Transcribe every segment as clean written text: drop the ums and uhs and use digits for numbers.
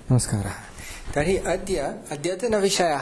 नमस्कारः। तर्हि अद्यतनविषयः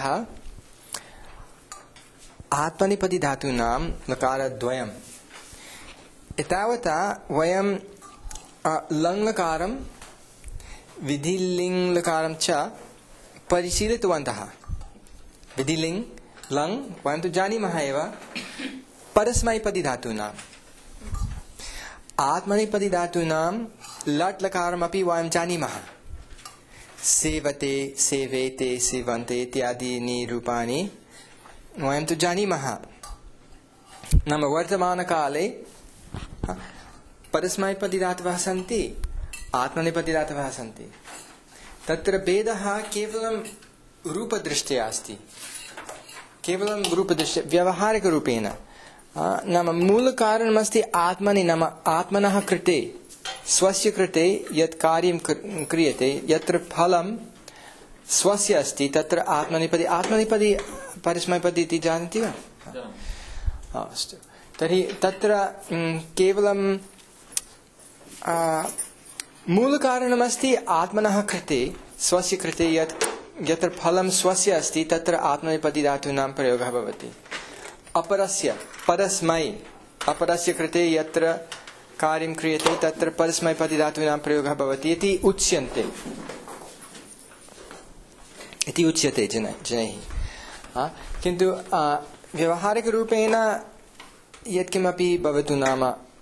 आत्मनेपदी धातूनां लकारद्वयम्। एतावता वयं लङ्लकारं विधिलिङ्लकारं च परिशीलितवन्तः। विधिलिङ् लङ् वयं तु जानीमः एव। परस्मैपदी धातूनाम् आत्मनेपदी धातूनां लट् लकारमपि वयं जानीमः। सेवते, सेवेते, सेवन्ते इत्यादीनि रूपाणि वयं तु जानीमः। नाम वर्तमानकाले परस्मैपदी धातवः सन्ति, आत्मनेपदी धातवः सन्ति। तत्र भेदः केवलं रूपदृष्ट्या अस्ति, केवलं रूपदृष्ट्या व्यावहारिकरूपेण। नाम मूलकारणमस्ति आत्मनि, नाम आत्मनः कृते, स्वस्य कृते यत् कार्यं क्रियते, यत्र फलं स्वस्य अस्ति तत्र आत्मनेपदी। आत्मनेपदी परस्मैपदी इति जानन्ति वा? अस्तु, तर्हि तत्र केवलं मूलकारणमस्ति आत्मनः कृते, स्वस्य कृते यत्र फलं स्वस्य अस्ति तत्र आत्मनेपदी धातूनां प्रयोगः भवति। अपरस्य, परस्मै, अपरस्य कृते यत्र कार्यं क्रियते तत्र परस्मैपदी धातूनां प्रयोगः भवति इति उच्यन्ते, इति उच्यते जनैः। किन्तु व्यावहारिकरूपेण यत्किमपि भवतु, नाम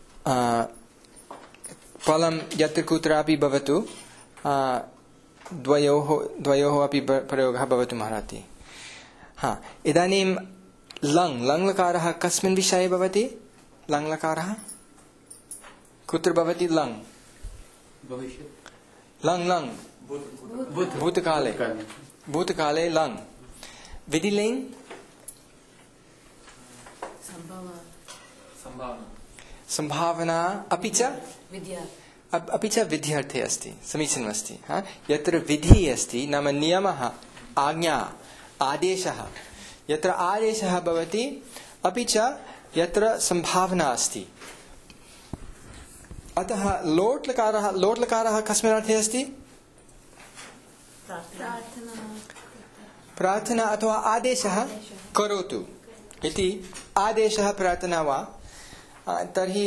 फलं यत्र कुत्रापि भवतु, द्वयोः अपि प्रयोगः भवितुम् अर्हति। इदानीं लङ्लकारः कस्मिन् विषये भवति? लङ्लकारः कुत्र भवति? लङ् लङ् भूतकाले, भूतकाले लङ्। विधिलिङ् संभावना, अपि च विध्यर्थे अस्ति। समीचीनमस्ति। यत्र विधिः अस्ति, नाम नियमः, आज्ञा, आदेशः, यत्र आदेशः भवति, अपि च यत्र संभावना अस्ति। अतः लोट्लकारः कस्मिन् अर्थे अस्ति? प्रार्थना अथवा आदेशः, करोतु इति आदेशः, प्रार्थना वा। तर्हि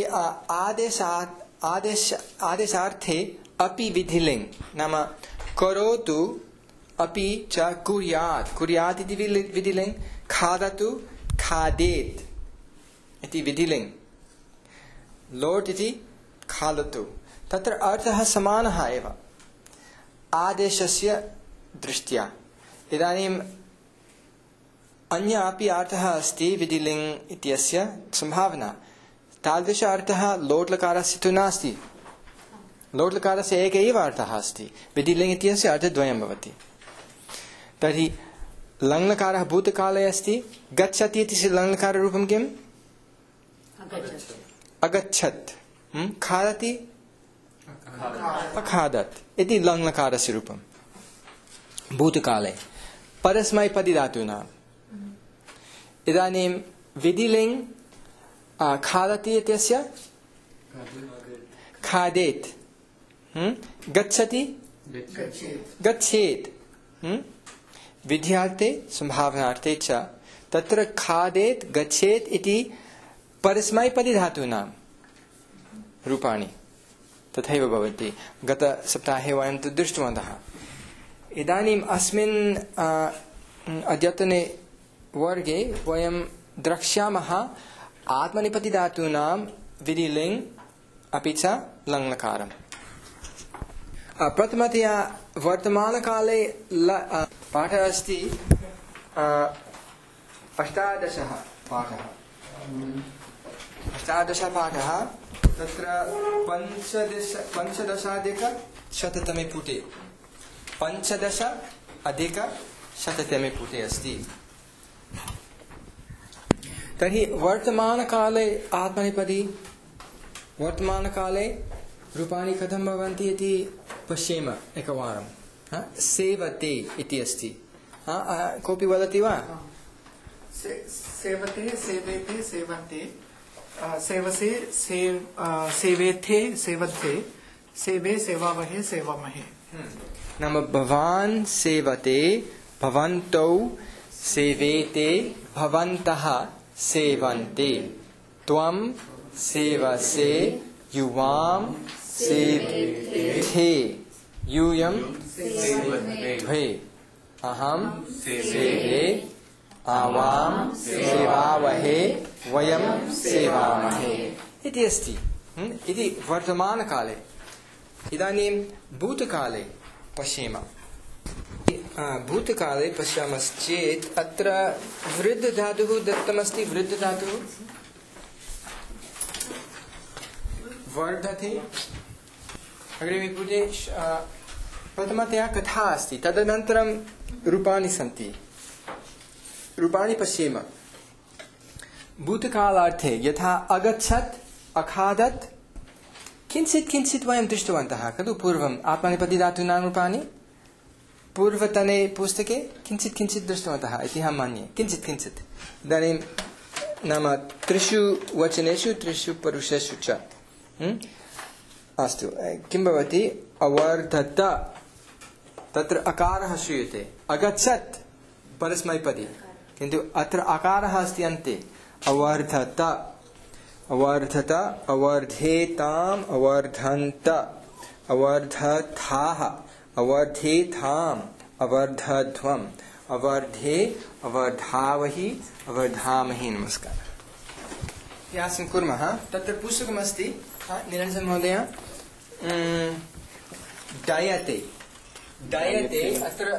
आदेशार्थे अपि विधिलिङ्, नाम करोतु अपि च कुर्यात्, कुर्यात् इति विधिलिङ्। खादतु, खादेत् इति विधिलिङ्। लोट् इति खादतु, तत्र अर्थः समानः एव आदेशस्य दृष्ट्या। इदानीम् अन्य अपि अर्थः अस्ति विधिलिङ् इत्यस्य, संभावना। तादृश अर्थः लोट्लकारस्य तु नास्ति। लोट्लकारस्य एक एव अर्थः अस्ति, विधिलिङ् इत्यस्य अर्थद्वयं भवति। तर्हि लङ्लकारः भूतकाले अस्ति। गच्छति इति लङ्लकाररूपं किम्? अगच्छत्। खादति, अखादत् इति लङ्लकारस्य रूपं भूतकाले परस्मैपदी धातूनाम्। इदानीं विधिलिङ् खादति इत्यस्य खादेत्, गच्छति गच्छेत्। विध्यार्थे, संभावनार्थे च तत्र खादेत्, गच्छेत् इति परस्मैपदी धातूनां रूपाणि तथैव भवति। गतसप्ताहे वयं तु दृष्टवन्तः। इदानीम् अस्मिन् अद्यतने वर्गे वयं द्रक्ष्यामः आत्मनेपदी धातूनां विधिलिङ् अपि च लङ्लकारम्। प्रथमतया वर्तमानकाले पाठः अस्ति 18 पाठः। 18 पाठः तत्र 15-100तमे पुटे, 15-100तमे पुटे अस्ति। तर्हि वर्तमानकाले आत्मनेपदी, वर्तमानकाले रूपाणि कथं भवन्ति इति पश्येम एकवारं। सेवते इति अस्ति। कोऽपि वदति वा? सेवते, सेवेते, सेवन्ते, सेवसे, सेवेथे, सेवन्ते, सेवे, सेवावहे, सेवामहे। नाम भवान् सेवते, भवन्तौ सेवेते, भवन्तः सेवन्ते, त्वं सेवसे, युवां सेवथे, यूयं सेवध्वे, अहं सेवे, आवां सेवावहे, वयं सेवामहे इति अस्ति। इति वर्तमानकाले। इदानीं भूतकाले पश्येम। भूतकाले पश्यामश्चेत् अत्र वृद्धधातुः दत्तमस्ति। वृद्धधातुः वर्धते। अग्रिमे पुटे प्रथमतया कथा अस्ति, तदनन्तरं रूपाणि सन्ति। रूपाणि पश्येम। भूतकालार्थे यथा अगच्छत्, अखादत्, किञ्चित् किञ्चित् वयं दृष्टवन्तः खलु पूर्वम् आत्मनेपदीधातूनां रूपाणि पूर्वतने पुस्तके किञ्चित् किञ्चित् दृष्टवन्तः इति अहं मन्ये। किञ्चित् किञ्चित्। इदानीं नाम त्रिषु वचनेषु त्रिषु पुरुषेषु च। अस्तु, किं भवति? अवर्धत, तत्र अकारः श्रूयते। अगच्छत् परस्मैपदी, किन्तु अत्र अकारः अस्ति अन्ते। अवर्धत, अवर्धत, अवर्धेताम्, अवर्धन्त, अवर्धथाः, अवर्धेथाम्, अवर्धध्वम्, अवर्धे, अवर्धावहि, अवर्धामहि। नमस्कारः। अभ्यासं कुर्मः। तत्र पुस्तकमस्ति निरञ्जन महोदय। डयते, डयते अत्र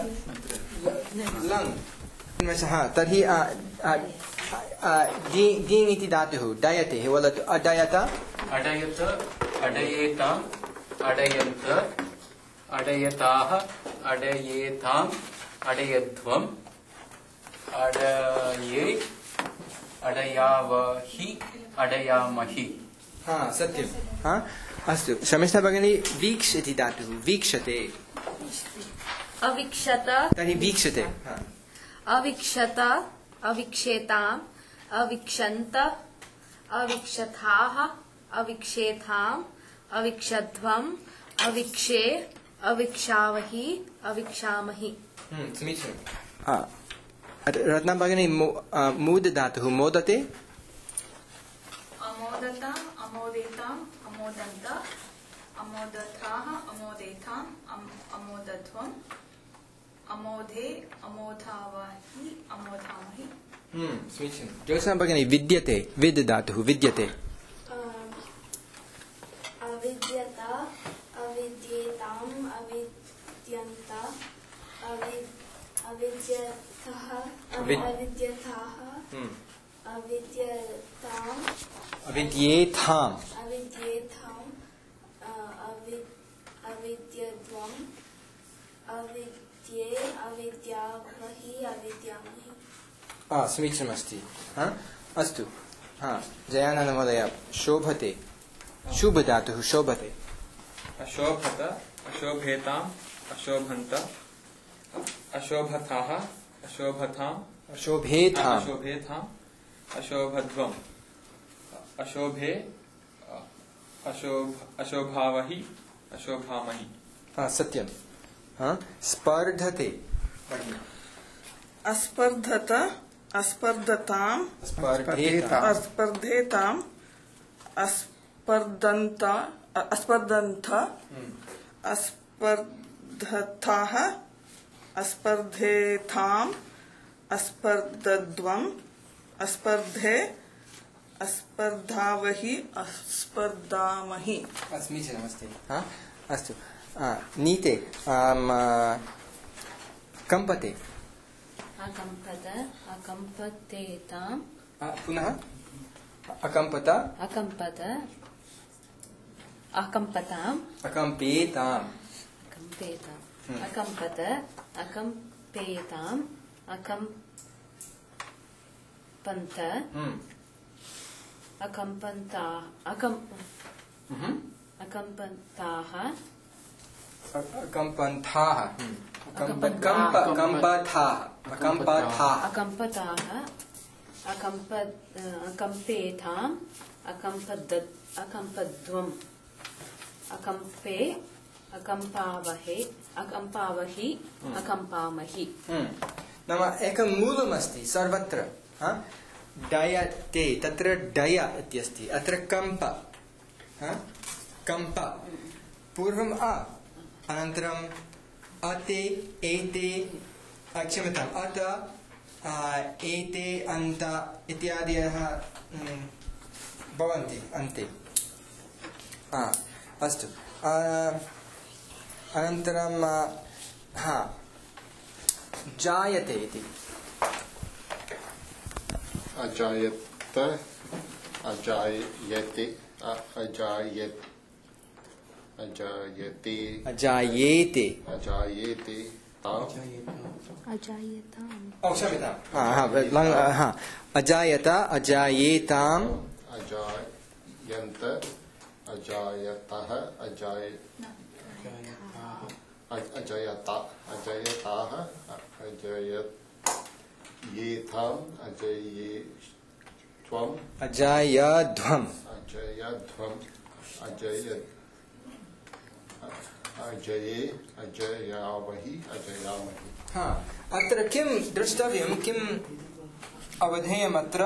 लङ्। तर्हि दीन् इति धातुः डयते वदतु। अडयत, अडयत, अडयेताम्, अडयन्त, अडयताः, अडयेताम्, अडयध्वम्, अडये, अडयावहि, अडयामहि। सत्यं। अस्तु, शमिष्ठा भगिनी। वीक्ष इति धातुः वीक्षते। अवीक्षत, तर्हि वीक्षते। अवीक्षत, अवीक्षेताम्, अवीक्षन्त, अवीक्षथाः, अवीक्षेथाम्, अवीक्षध्वम्, अवीक्षे, अवीक्षावहि, अवीक्षामहि। समीचीनं। रत्ना भगिनी मूद धातुः मोदते। अमोदत, अमोदेताम्, अमोदन्त, अमोदथाः, अमोदेताम्, अमोदध्वम्, अमोधे, अमोधावहि, अमोधामहि। समीचीनं। ज्योत्स्ना भगिनी विद्यते। विद् धातुः विद्यते। अविद्यत, अविद्येताम्, अविद्यन्त, अविद्यथः, अविद्यथाः, अविद्यताम्, अविद्येथाम्, अविद्येथाम्, अविद्यध्वम्, अविद्ये, अविद्यावहि, अविद्यामहि। समीचीनमस्ति। अस्तु। जयानन्द महोदय। शोभते। शुभ धातुः शोभते। अशोभत, अशोभेताम्, अशोभन्त, अशोभथाः, अशोभथाम्, अशोभेथाम्, अशोभेथाम्, अशोभध्वम्, अशोभे, अशोभावहि, अशोभामहि। सत्यं। स्पर्धते। अस्पर्धत, अस्पर्धताम्, स्पर्धेताम्, अस्पर्धेताम्, अस्पर्धन्त, अस्पर्धन्त, अस्पर्धथाः, अस्पर्धेथाम्, अस्पर्धध्वम्, अस्पर्धे, अस्पर्धावहि, अस्पर्धामहि। समीचीनमस्ति। अस्तु। नीते। कम्पते। अकम्पत, अकम्पतेताम्, पुनः अकम्पत, अकम्पत, अकम्पताम्, अकम्पेताम्, अकम्पेताम्, अकम्पत, अकम्पेताम्, अकम्पन्त, अकम्पन्ता, अकम्पन्ताः, अकम्पन्थाः, अकम्पथाः, अकम्पथाः, अकम्पताः, अकम्पेताम्, अकम्पध्वम्, अकम्पे, अकम्पावहे अकम्पावहि अकम्पामहि नाम एकं मूलमस्ति सर्वत्र डयते तत्र डय इत्यस्ति अत्र कम्प कम्प पूर्वम् अनन्तरम् अते एते क्षम्यताम् अत एते अन्त इत्यादयः भवन्ति अन्ते अस्तु अनन्तरं जायते इति अजायत अजायते अजायत अजायते अजायेते अजायते ताम क्षम्यताम् अजायत अजायेताम् अजायन्त अजायतः अजयता अजयताः अजययेथाम् अजयेत्वम् अजायध्वम् अजयध्वम् अजये अजयावहि अजयामहि अत्र किं द्रष्टव्यं किम् अवधेयम् अत्र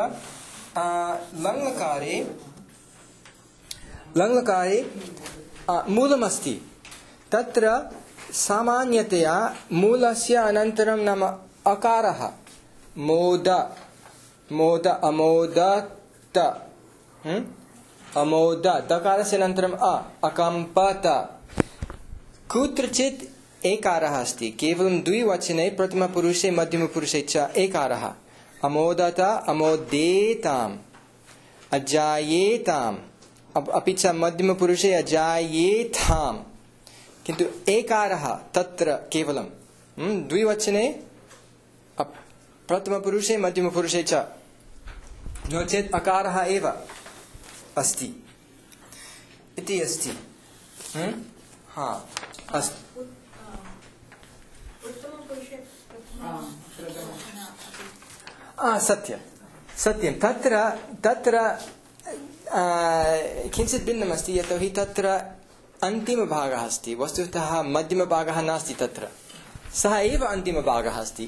लङ्लकारे मूलमस्ति तत्र सामान्यतया मूलस्य अनन्तरं नाम अकारः मोद मोद अमोदत अमोद दकारस्य अनन्तरम् अकम्पत कुत्रचित् एकारः अस्ति केवलं द्विवचने प्रथमपुरुषे मध्यमपुरुषे च एकारः अमोदत अमोदेताम् अजायेताम् अपि च मध्यमपुरुषे अजायेथाम् किन्तु एकारः तत्र केवलं द्विवचने प्रथमपुरुषे मध्यमपुरुषे च नो चेत् अकारः एव अस्ति इति अस्ति अस्तु सत्यं तत्र किञ्चित् भिन्नमस्ति यतोहि तत्र अन्तिमभागः अस्ति वस्तुतः मध्यमभागः नास्ति तत्र सः एव अन्तिमभागः अस्ति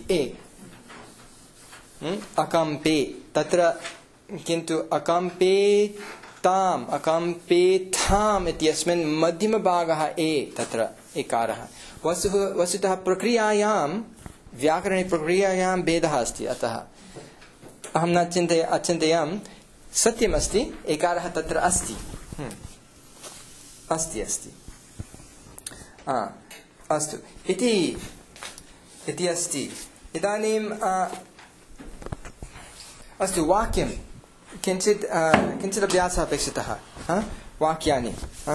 अकम्पे तत्र किन्तु अकम्पेताम् अकम्पेथाम् इत्यस्मिन् मध्यमभागः तत्र एकारः वस्तुतः प्रक्रियायां व्याकरणे प्रक्रियायां भेदः अस्ति अतः अहं न अचिन्तयामि सत्यमस्ति एकारः तत्र अस्ति अस्ति अस्तु इति अस्ति इदानीं अस्तु वाक्यं किञ्चित् अभ्यासः अपेक्षितः वाक्यानि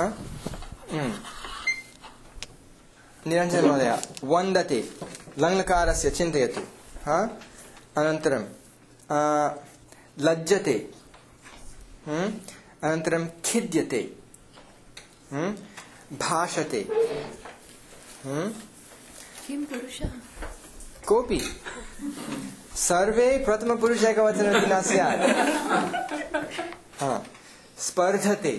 निरञ्जन महोदय वन्दते लङ्लकारस्य चिन्तयतु अनन्तरं लज्जते अनन्तरं खिद्यते भाषते किं पुरुषः कोऽपि सर्वे प्रथमपुरुष एकवचनमिति न स्यात् स्पर्धते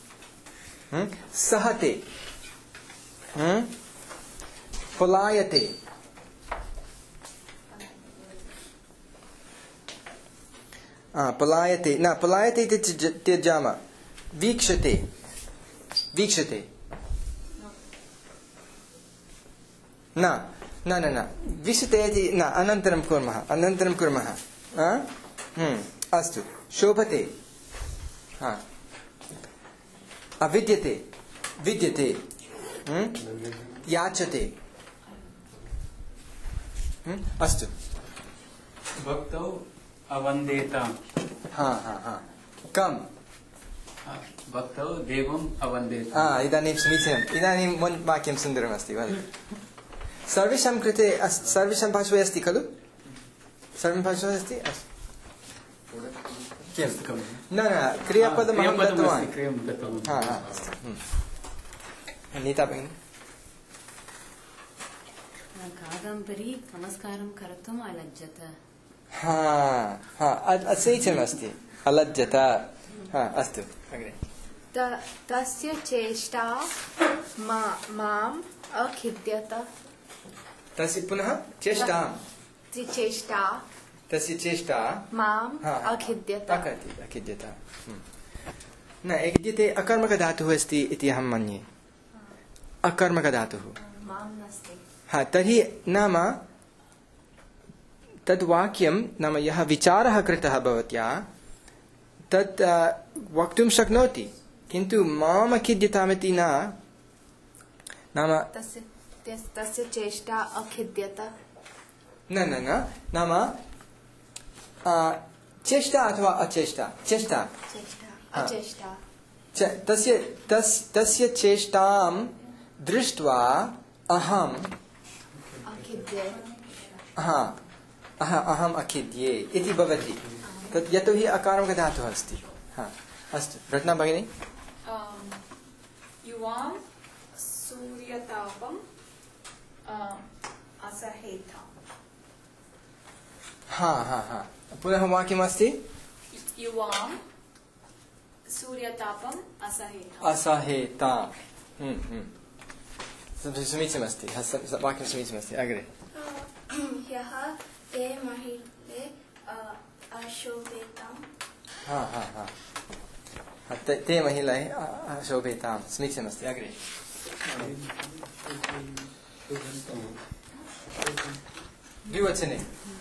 सहते पलायते पलायते न पलायते इति त्यजामः वीक्षते न वीक्षते इति न अनन्तरं कुर्मः अस्तु शोभते विद्यते याचते अस्तु भक्तौ अवन्देताम् कम् भक्तौ देवम् अवन्देताम् इदानीं समीचीनम् इदानीं वाक्यं सुन्दरमस्ति वदतु सर्वेषां कृते सर्वेषां पार्श्वे अस्ति खलु सर्वं पार्श्वे अस्ति न क्रियापदम् अहं दत्तवान् नीता भगिनी कादम्बरी नमस्कारं कर्तुम् अलज्जत समीचीनमस्ति अलज्जत अस्तु अग्रे तस्य चेष्टा माम् अखिद्यत तस्य पुनः चेष्टा चेष्टा तस्य चेष्टा माम् अखिद्यत अखिद्यत न एखिद्यते अकर्मकधातुः अस्ति इति अहं मन्ये अकर्मकधातुः माम् नास्ति हा तर्हि नाम तद्वाक्यं नाम यः विचारः कृतः भवत्या तत् वक्तुं शक्नोति किन्तु माम् अखिद्यतामिति न नाम तस्य चेष्टा अखिद्यत न न न नाम चेष्टा अथवा अचेष्टा चेष्टा अचेष्टा तस्य चेष्टां दृष्ट्वा अहम् अहम् अखिद्ये इति भवति तत् यतोहि अकारमकधातुः अस्ति अस्तु रत्ना भगिनी युवां सूर्यतापम् असहेताम् पुनः वाक्यमस्ति युवां सूर्यतापम् असहेताम् समीचीनमस्ति वाक्यं समीचीनमस्ति अग्रे ह्यः ते महिले अशोभेताम् ते महिलाः अशोभेताम् समीचीनमस्ति अग्रे द्विवचने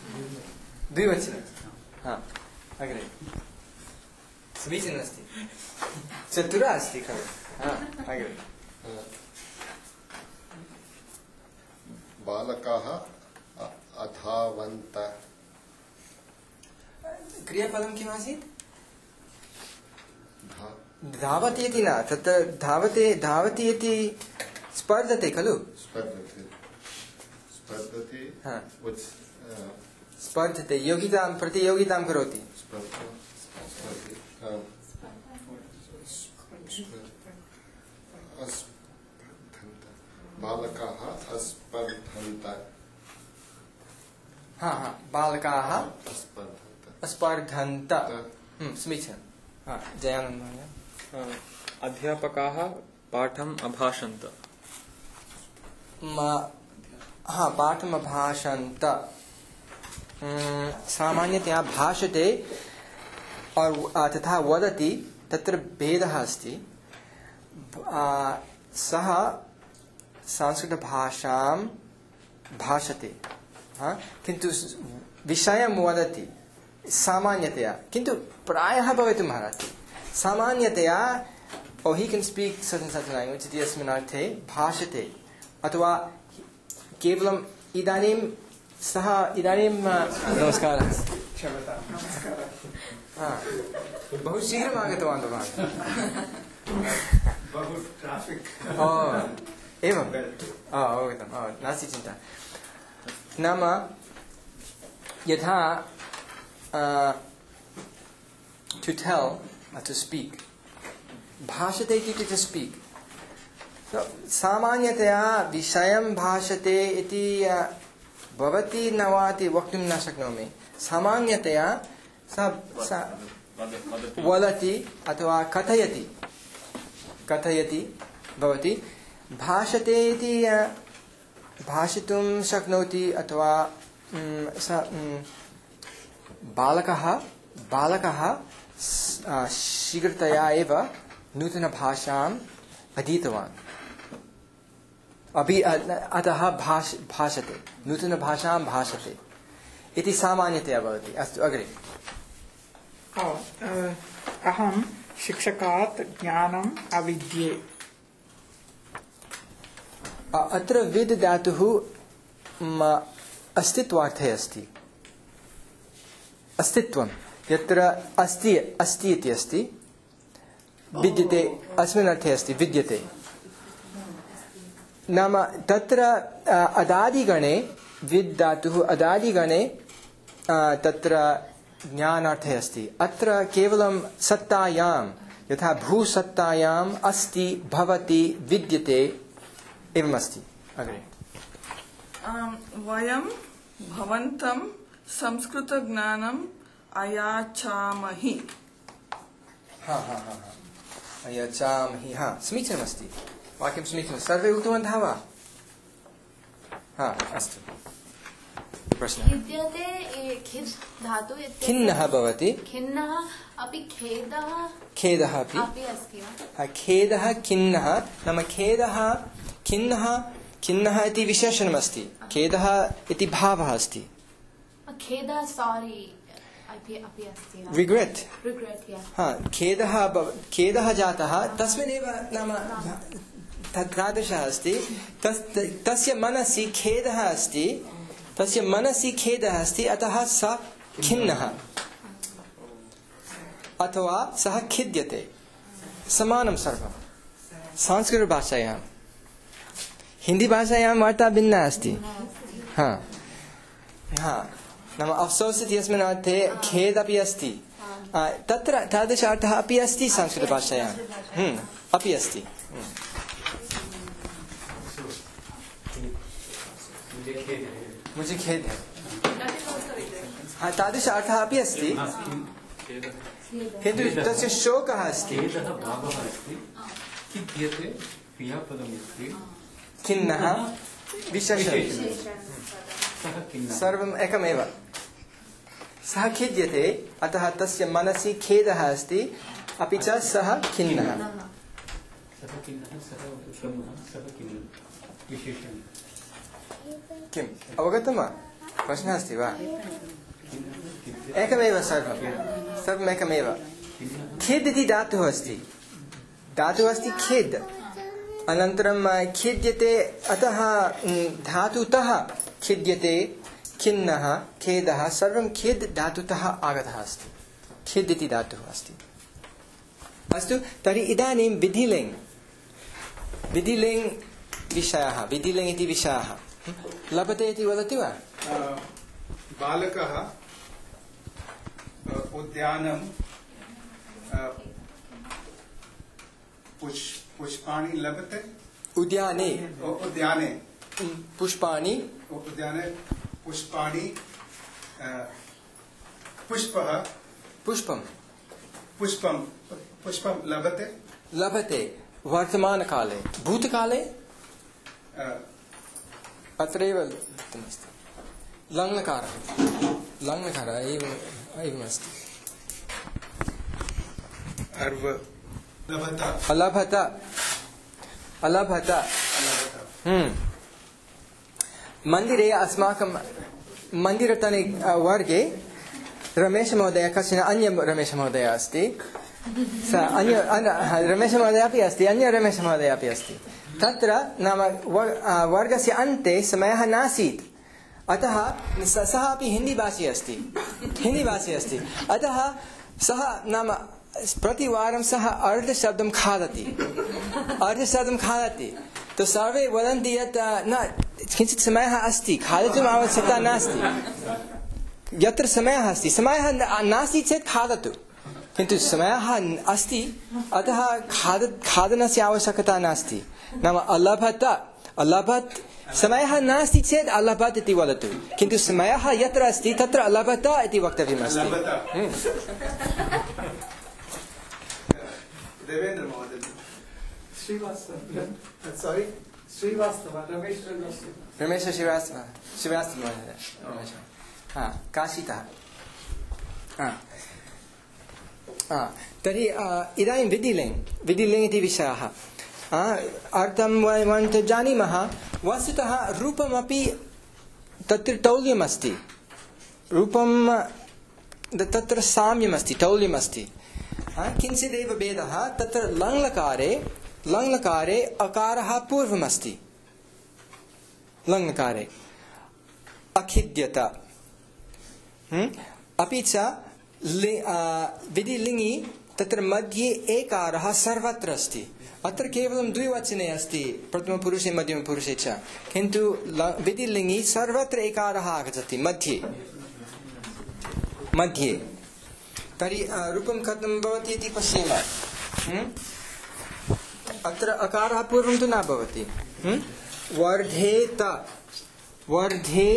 अग्रे समीचीनमस्ति चतुरा अस्ति खलु अग्रे बालकाः अधावन्त क्रियापदं किम् आसीत् धावति इति न तत्र धावति इति स्पर्धते खलु स्पर्धते योगितां प्रतियोगितां करोति बालकाः अस्पर्धन्त बालकाः अस्पर्धन्त समीचीनं जयानन्द महोदय अध्यापकाः पाठम् अभाषन्त पाठम् अभाषन्त सामान्यतया भाषते और तथा वदति तत्र भेदः अस्ति सः संस्कृतभाषां भाषते किन्तु विषयं वदति सामान्यतया किन्तु प्रायः भवितुम् अर्हति सामान्यतया he can speak certain language इति अस्मिन् अर्थे भाषते अथवा केवलम् इदानीं सः नमस्कारः बहु शीघ्रम् आगतवान् भवान् बहु ट्राफिक् एवम् अवगतं नास्ति चिन्ता नाम यथा to tell to speak भाषते इति to speak सामान्यतया विषयं भाषते इति भवति न वा इति वक्तुं न शक्नोमि सामान्यतया वदति अथवा कथयति भवति भाषते इति भाषितुं शक्नोति अथवा बालकः शीघ्रतया एव नूतनभाषाम् अधीतवान् अतः भाषते नूतनभाषां भाषते इति सामान्यतया भवति अस्तु अग्रे अहं शिक्षकात् ज्ञानम् अविद्ये अत्र विद् धातुः अस्तित्वार्थे अस्ति अस्तित्वं यत्र अस्ति इति अस्ति विद्यते अस्मिन् अर्थे अस्ति विद्यते नाम तत्र अदादिगणे विद् धातुः अदादिगणे तत्र ज्ञानार्थे अस्ति अत्र केवलं सत्तायां यथा भूसत्तायाम् अस्ति भवति विद्यते एवमस्ति अग्रे वयं भवन्तं संस्कृतज्ञानम् अयाचामहि यचामहि समीचीनमस्ति वाक्यं समीचीनं सर्वे उक्तवन्तः वा अस्तु प्रश्नः खिद्यते खिद् धातु खिन्नः भवति खिन्नः अपि खेदः अपि अस्ति वा खेदः खिन्नः नाम खेदः खिन्नः खिन्नः इति विशेषणमस्ति खेदः इति भावः अस्ति खेदः सॉरी अपि अस्ति रिग्रेट् खेदः जातः तस्मिन्नेव नाम तादृशः अस्ति तस्य मनसि खेदः अस्ति अतः सः खिन्नः अथवा सः खिद्यते समानं सर्वं संस्कृतभाषायां हिंदी भाषायां वार्ता भिन्ना अस्ति नाम अफसोस् इति यस्मिन् अर्थे खेदपि अस्ति तत्र तादृश अर्थः अपि अस्ति संस्कृतभाषायां अपि अस्ति मुझे खेद है तादृश अर्थः अपि अस्ति किन्तु तस्य शोकः अस्ति खिन्नः विशेषणं सर्वम् एकमेव सः खिद्यते अतः तस्य मनसि खेदः अस्ति अपि च सः खिन्नः किम् अवगतं वा प्रश्नः अस्ति वा एकमेव सर्वमेकमेव खिद् इति धातुः अस्ति खेद् अनन्तरं खिद्यते अतः धातुतः खिद्यते खिन्नः खेदः सर्वं खिद् धातुतः आगतः अस्ति खिद् इति धातुः अस्ति अस्तु तर्हि इदानीं विधिलिङ्ग् विषयः विधिलिङ्ग् इति विषयः लभते इति वदति वा बालकः उद्यानं पुष्पाणि लभते उद्याने पुष्पाणि पुष्पं लभते वर्तमानकाले भूतकाले अत्रैव उक्तमस्ति लङ्लकारः एवमस्ति अलभत मन्दिरे अस्माकं मन्दिरतने वर्गे रमेशमहोदय कश्चन अन्य रमेशमहोदय अस्ति रमेशमहोदय अपि अस्ति अन्य रमेशमहोदय अपि अस्ति तत्र नाम वर्गस्य अन्ते समयः नासीत् अतः सः अपि हिन्दीभाषी अस्ति अतः सः नाम प्रतिवारं सः अर्धशब्दं खादति तो सर्वे वदन्ति यत् न किञ्चित् समयः अस्ति खादितुम् आवश्यकता नास्ति यत्र समयः अस्ति समयः नास्ति चेत् खादतु किन्तु समयः अस्ति अतः खादनस्य आवश्यकता नास्ति नाम अलभत समयः नास्ति चेत् अलभत इति वदतु किन्तु समयः यत्र अस्ति तत्र अलभत इति वक्तव्यमस्ति देवेंद्र महोदय रमेश श्रीवास्तव महोदय काशीतः तर्हि इदानीं विधिलिङ्ग् इति विषयः अर्थं वयं जानीमः वस्तुतः रूपमपि तत्र तौल्यमस्ति रूपं तत्र साम्यमस्ति तौल्यमस्ति किञ्चिदेव भेदः तत्र लङ्लकारे अकारः पूर्वमस्ति लङ्लकारे अखिद्यत अपि च विधिलिङ्गि तत्र मध्ये एकारः सर्वत्र अस्ति अत्र केवलं द्विवचने अस्ति प्रथमपुरुषे मध्यमपुरुषे च किन्तु विधिलिङ्गि सर्वत्र एकारः आगच्छति मध्ये तर्हि रूपं कथं भवति इति पश्येम अत्र अकारः पूर्वं तु न भवति वर्धे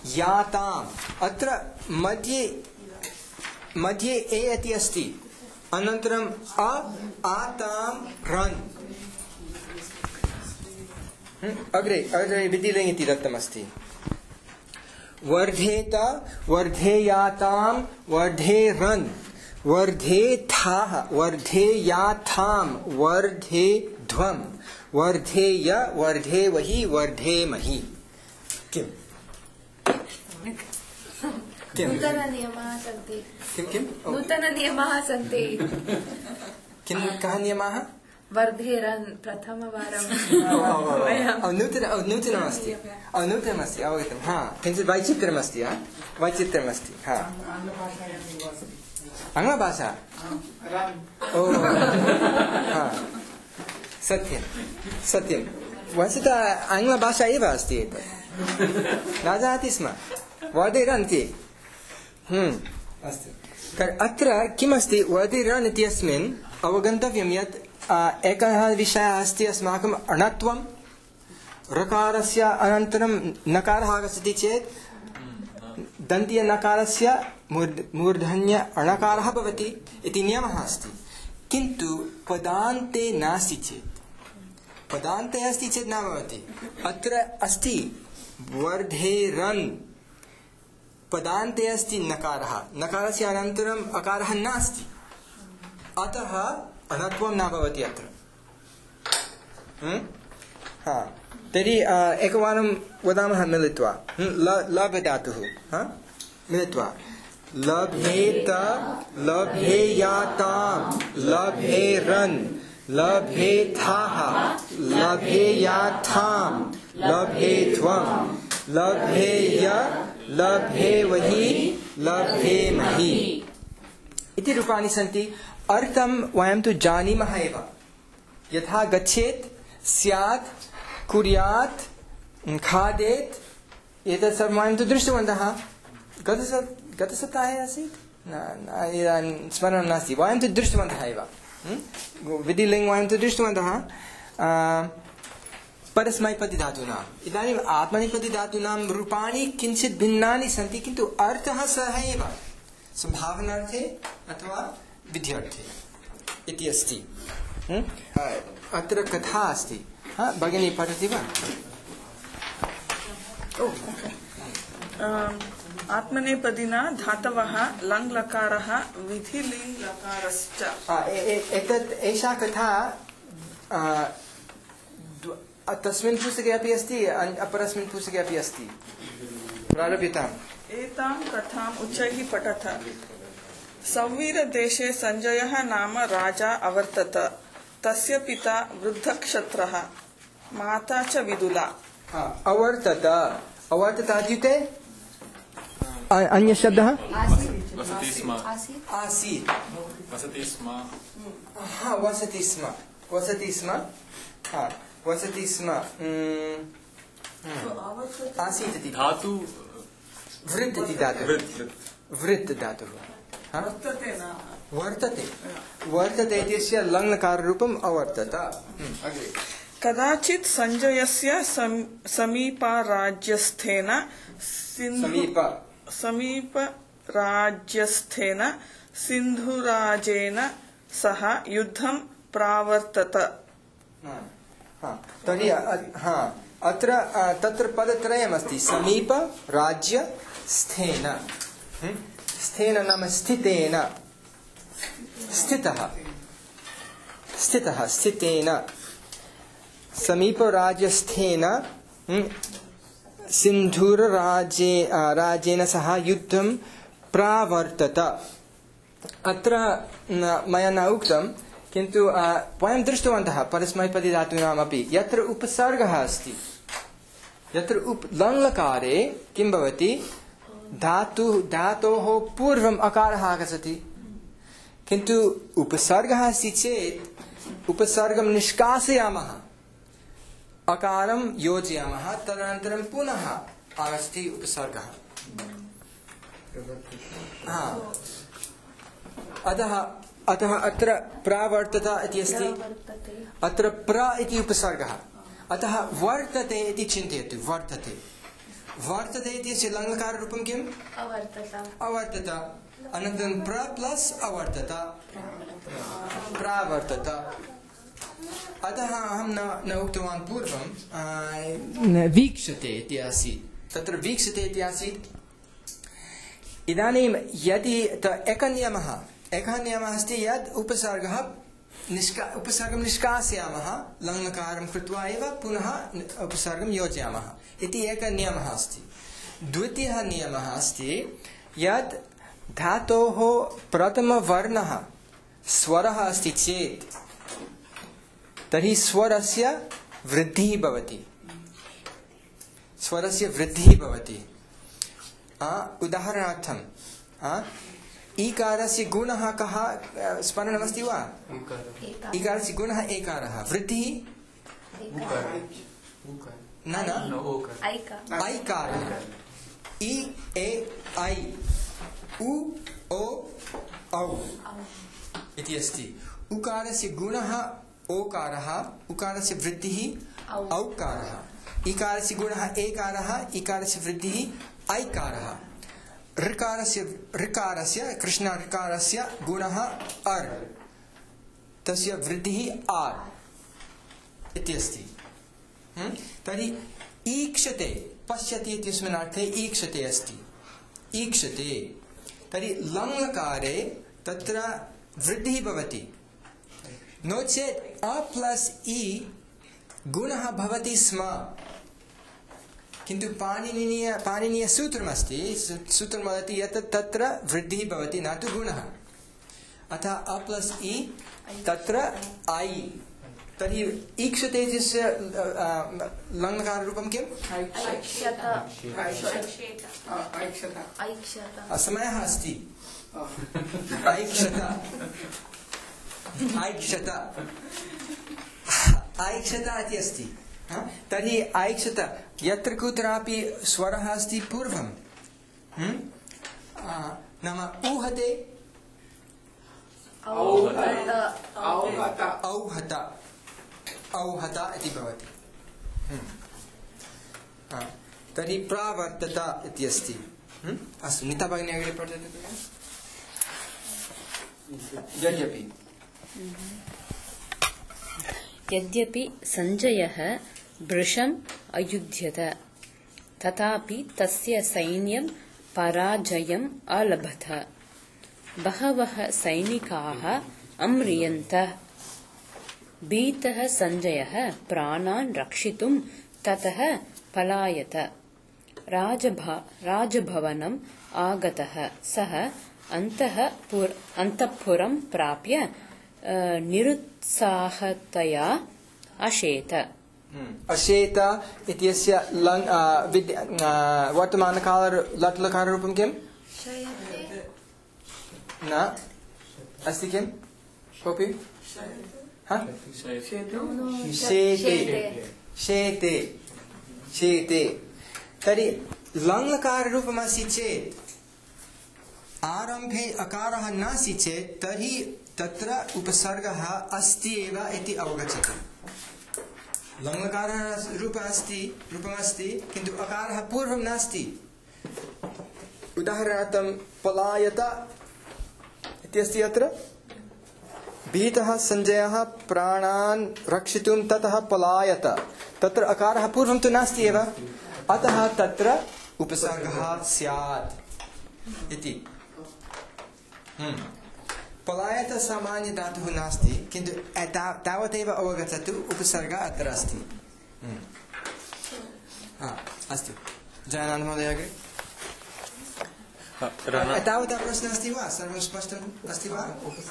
याताम् अत्र मध्ये ए इति अस्ति अनन्तरम् आतां रन् अग्रे विधिलिङ्ग् इति दत्तमस्ति वर्धेत वर्धेयातां वर्धेरन् वर्धेथाः वर्धेयाथां वर्धेध्वं वर्धेय वर्धेवहि वर्धेमहि किम् नूतननियमाः सन्ति किं नूतननियमाः सन्ति किं कः नियमाः वर्धेरन् प्रथमवारं नूतनमस्ति नूतनमस्ति अवगतं किञ्चित् वैचित्र्यमस्ति वैचित्र्यमस्ति आङ्ग्लभाषा सत्यं सत्यं वस्तुतः आङ्ग्लभाषा एव अस्ति एतत् न जानाति स्म वर्धेरन्ति अस्तु अत्र किमस्ति वर्धेरन् इत्यस्मिन् अवगन्तव्यं यत् एकः विषयः अस्ति अस्माकम् अणत्वं ऋकारस्य अनन्तरं नकारः आगच्छति चेत् दन्तीयनकारस्य मूर्धन्य अणकारः भवति इति नियमः अस्ति किन्तु पदान्ते नास्ति चेत् पदान्ते अस्ति चेत् न भवति अत्र अस्ति वर्धेरन् पदान्ते अस्ति नकारः नकारस्य अनन्तरम् अकारः नास्ति अतः अणत्वं न भवति अत्र तर्हि एकवारं वदामः मिलित्वा लभ धातुः मिलित्वा लभेत लभेयातां लभेरन् लभेथाः लभेयाथां लभेध्वं लभेय लभेवहि लभेमहि इति रूपाणि सन्ति अर्थं वयं तु जानीमः एव यथा गच्छेत् स्यात् कुर्यात् खादेत् एतत् सर्वं वयं तु दृष्टवन्तः गतसप्ताहे आसीत् इदानीं स्मरणं नास्ति वयं तु दृष्टवन्तः एव विधिलिङ्ग् वयं तु दृष्टवन्तः परस्मैपदिधातूनाम् इदानीम् आत्मनेपदिधातूनां रूपाणि किञ्चित् भिन्नानि सन्ति किन्तु अर्थः सः एव संभावनार्थे अथवा विध्यर्थे इति अस्ति अत्र कथा अस्ति भगिनी पठति वा आत्मनेपदिना धातवः लङ् लकारः विधिलिङ् लकारश्च एषा कथा तस्मिन् पुस्तके अपि अस्ति अपरस्मिन् पुस्तके अपि अस्ति प्रारभ्यताम् एतां कथाम् उच्चैः पठत सौवीरदेशे सञ्जयः नाम राजा अवर्तत तस्य पिता वृद्धक्षत्रः माता च विदुला अवर्तत अवर्तत इत्युक्ते अन्यशब्दः वसति स्म आसीत् वसति स्म वसति स्म वसति स्म वसति स्म आसीत् इति धातु वृत् इति धातुः वृत् धातुः वर्तते वर्तते इत्यस्य लङ्लकाररूपम् अवर्तत कदाचित् सञ्जयस्य समीपराज्यस्थेन सिन्धुराजेन सह युद्धं प्रावर्तत तर्हि अत्र तत्र पदत्रयमस्ति समीप राज्य स्थेन स्थेन नाम स्थितेन स्थितः स्थितः स्थितेन समीपराज्यस्थेन सिन्धुरराजेन सह युद्धं प्रावर्तत अत्र मया न उक्तं किन्तु वयं दृष्टवन्तः परस्मैपदिधातूनामपि यत्र उपसर्गः अस्ति यत्र लङ्लकारे किं भवति धातोः पूर्वम् अकारः आगच्छति किन्तु उपसर्गः अस्ति चेत् उपसर्गं निष्कासयामः अकारं योजयामः तदनन्तरं पुनः आगच्छति उपसर्गः अतः अत्र प्रावर्तत इति अस्ति अत्र प्र इति उपसर्गः अतः वर्तते इति चिन्तयतु वर्तते वर्तते इत्यस्य लङ्लकाररूपं किम् अवर्तत अनन्तरं प्र प्लस् अवर्तत प्रावर्तत। अतः अहं न उक्तवान् पूर्वं वीक्षते इति आसीत्, तत्र वीक्षते इति आसीत्। इदानीं यदि एकः नियमः अस्ति यद् उपसर्गं निष्कासयामः लङ्लकारं कृत्वा एव पुनः उपसर्गं योजयामः इति एकः नियमः अस्ति। द्वितीयः नियमः अस्ति यद् धातोः प्रथमवर्णः स्वरः अस्ति चेत् तर्हि स्वरस्य वृद्धिः भवति, स्वरस्य वृद्धिः भवति। उदाहरणार्थं ईकारस्य गुणः कः स्मरणमस्ति वा? ईकारस्य गुणः एकारः, वृद्धिः न ऐकारः, इ ए ऐ उ ओ औ इति अस्ति। उकारस्य गुणः ओकारः, उकारस्य वृद्धिः औकारः, इकारस्य गुणः एकारः, इकारस्य वृद्धिः ऐकारः, ऋकारस्य कृष्ण ऋकारस्य गुणः अर्, तस्य वृद्धिः आर् इति अस्ति। तर्हि ईक्षते, पश्यति इत्यस्मिन् अर्थे ईक्षते अस्ति, ईक्षते। तर्हि लङ्लकारे तत्र वृद्धिः भवति, नो चेत् अ प्लस् इ गुणः भवति स्म, किन्तु पाणिनीयसूत्रमस्ति, सूत्रं वदति यत् तत्र वृद्धिः भवति न तु गुणः। अतः अ प्लस् इ तत्र ऐ। तर्हि ईक्षते इत्यस्य लङ्लकाररूपं किम्? समयः अस्ति, ऐक्षत इति अस्ति। तर्हि ऐक्षत यत्र कुत्रापि स्वरः अस्ति पूर्वं, नाम ऊहते औहत इति भवति। तर्हि प्रावर्तत इति अस्ति। अस्तु, नीता भगिनी अग्रे पठतु। यद्यपि सञ्जयः वृषम् अयुध्यत तथापि तस्य सैन्यं पराजयम् अलभत। बहवः सैनिकाः अम्रियन्त। भीतः सञ्जयः प्राणान् रक्षितुं ततः पलायत। राजभवनम् आगतः सः अन्तःपुरं प्राप्य निरुत्साहतया अशेत। अशेत इत्यस्य वर्तमानकाल लट्लकाररूपं किम्? न अस्ति किम्? कोऽपि? शेते। तर्हि लङ्लकाररूपमस्ति चेत् आरम्भे अकारः नास्ति चेत् तर्हि तत्र उपसर्गः अस्ति एव इति अवगच्छतु। लङ्लकारः रूपमस्ति किन्तु अकारः पूर्वं नास्ति। उदाहरणार्थं पलायत इत्यस्ति अत्र। भीतः सञ्जयः प्राणान् रक्षितुं ततः पलायत, तत्र अकारः पूर्वं तु नास्ति एव, अतः तत्र उपसर्गः स्यात् इति। पलायत सामान्य धातुः नास्ति, किन्तु तावदेव अवगच्छतु उपसर्गः अत्र अस्ति। अस्तु, जयानन्द महोदय अग्रे। तावता प्रश्नः अस्ति वा? सर्वं स्पष्टम् अस्ति वा?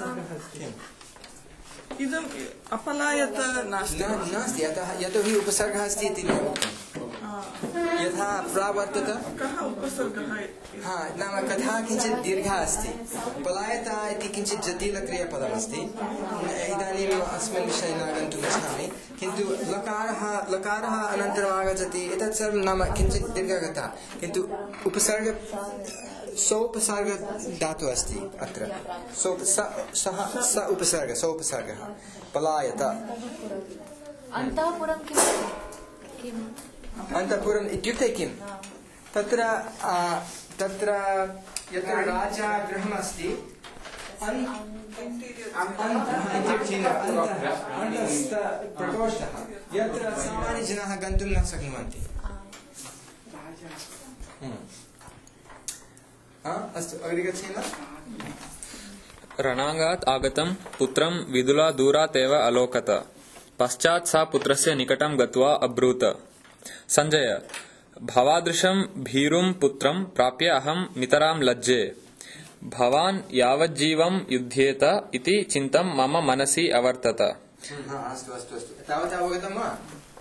इदम् अपलायत नास्ति, यतोहि उपसर्गः अस्ति इति यथा प्रावर्तत। कः उपसर्गः? नाम कथा किञ्चित् दीर्घा अस्ति। पलायत इति किञ्चित् जटिलक्रियापदमस्ति। इदानीम् अस्मिन् विषये न गन्तुम् इच्छामि, किन्तु लकारः अनन्तरम् आगच्छति, एतत् सर्वं नाम किञ्चित् दीर्घकथा, किन्तु उपसर्ग सोपसर्ग धातुः अस्ति अत्र। सोपसर्गः पलायत। अन्तःपुरम् इत्युक्ते किं? तत्र यत्र राजा गृहम् अस्ति प्रकोष्ठः यत्र सामान्यजनाः गन्तुं न शक्नुवन्ति। अस्तु अग्रे गच्छेम। रणाङ्गात् आगतं पुत्रं विदुला दूरात् एव अलोकत। पश्चात् सा पुत्रस्य निकटं गत्वा अब्रूत, संजय, भवादृशं भीरुं पुत्रं प्राप्य अहं नितरां लज्जे। भवान् यावज्जीवं युध्येत इति चिन्तं मम मनसि अवर्तत। अस्तु अस्तु अस्तु तावत् अवगतं वा?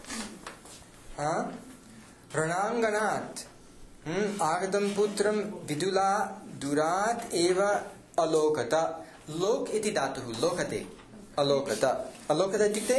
रणाङ्गणात् आगतं पुत्रं विदुला दूरात् एव अलोकत। लोक इति धातुः लोकते अलोकत। अलोकत इत्युक्ते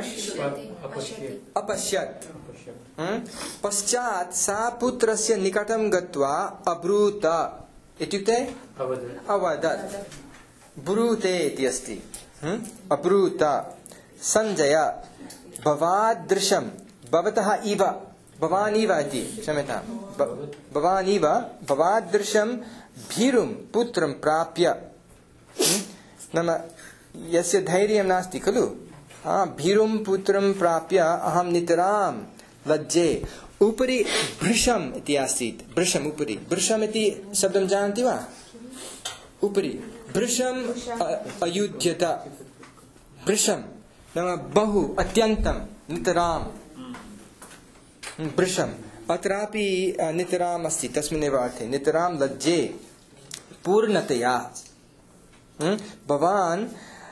अपश्यत्। पश्चात् सा पुत्रस्य निकटं गत्वा अब्रूत इत्युक्ते अवदत्। ब्रूते इति अस्ति। अब्रूत। संजय, भवादृशं भवतः इव भवानीव इति क्षम्यतां भवानीव भवादृशं भीरुं पुत्रं प्राप्य, नाम यस्य धैर्यं नास्ति खलु, भीरुं पुत्रं प्राप्य अहं नितरां लज्जे। उपरि भृशम् इति आसीत्। भृशम् उपरि। भृशम् इति शब्दं जानन्ति वा? उपरि भृशम् अयुध्यत। भृशम् नाम बहु अत्यन्तं नितरां भृशम्। अत्रापि नितराम् अस्ति तस्मिन्नेव अर्थे नितरां लज्जे पूर्णतया। भवान्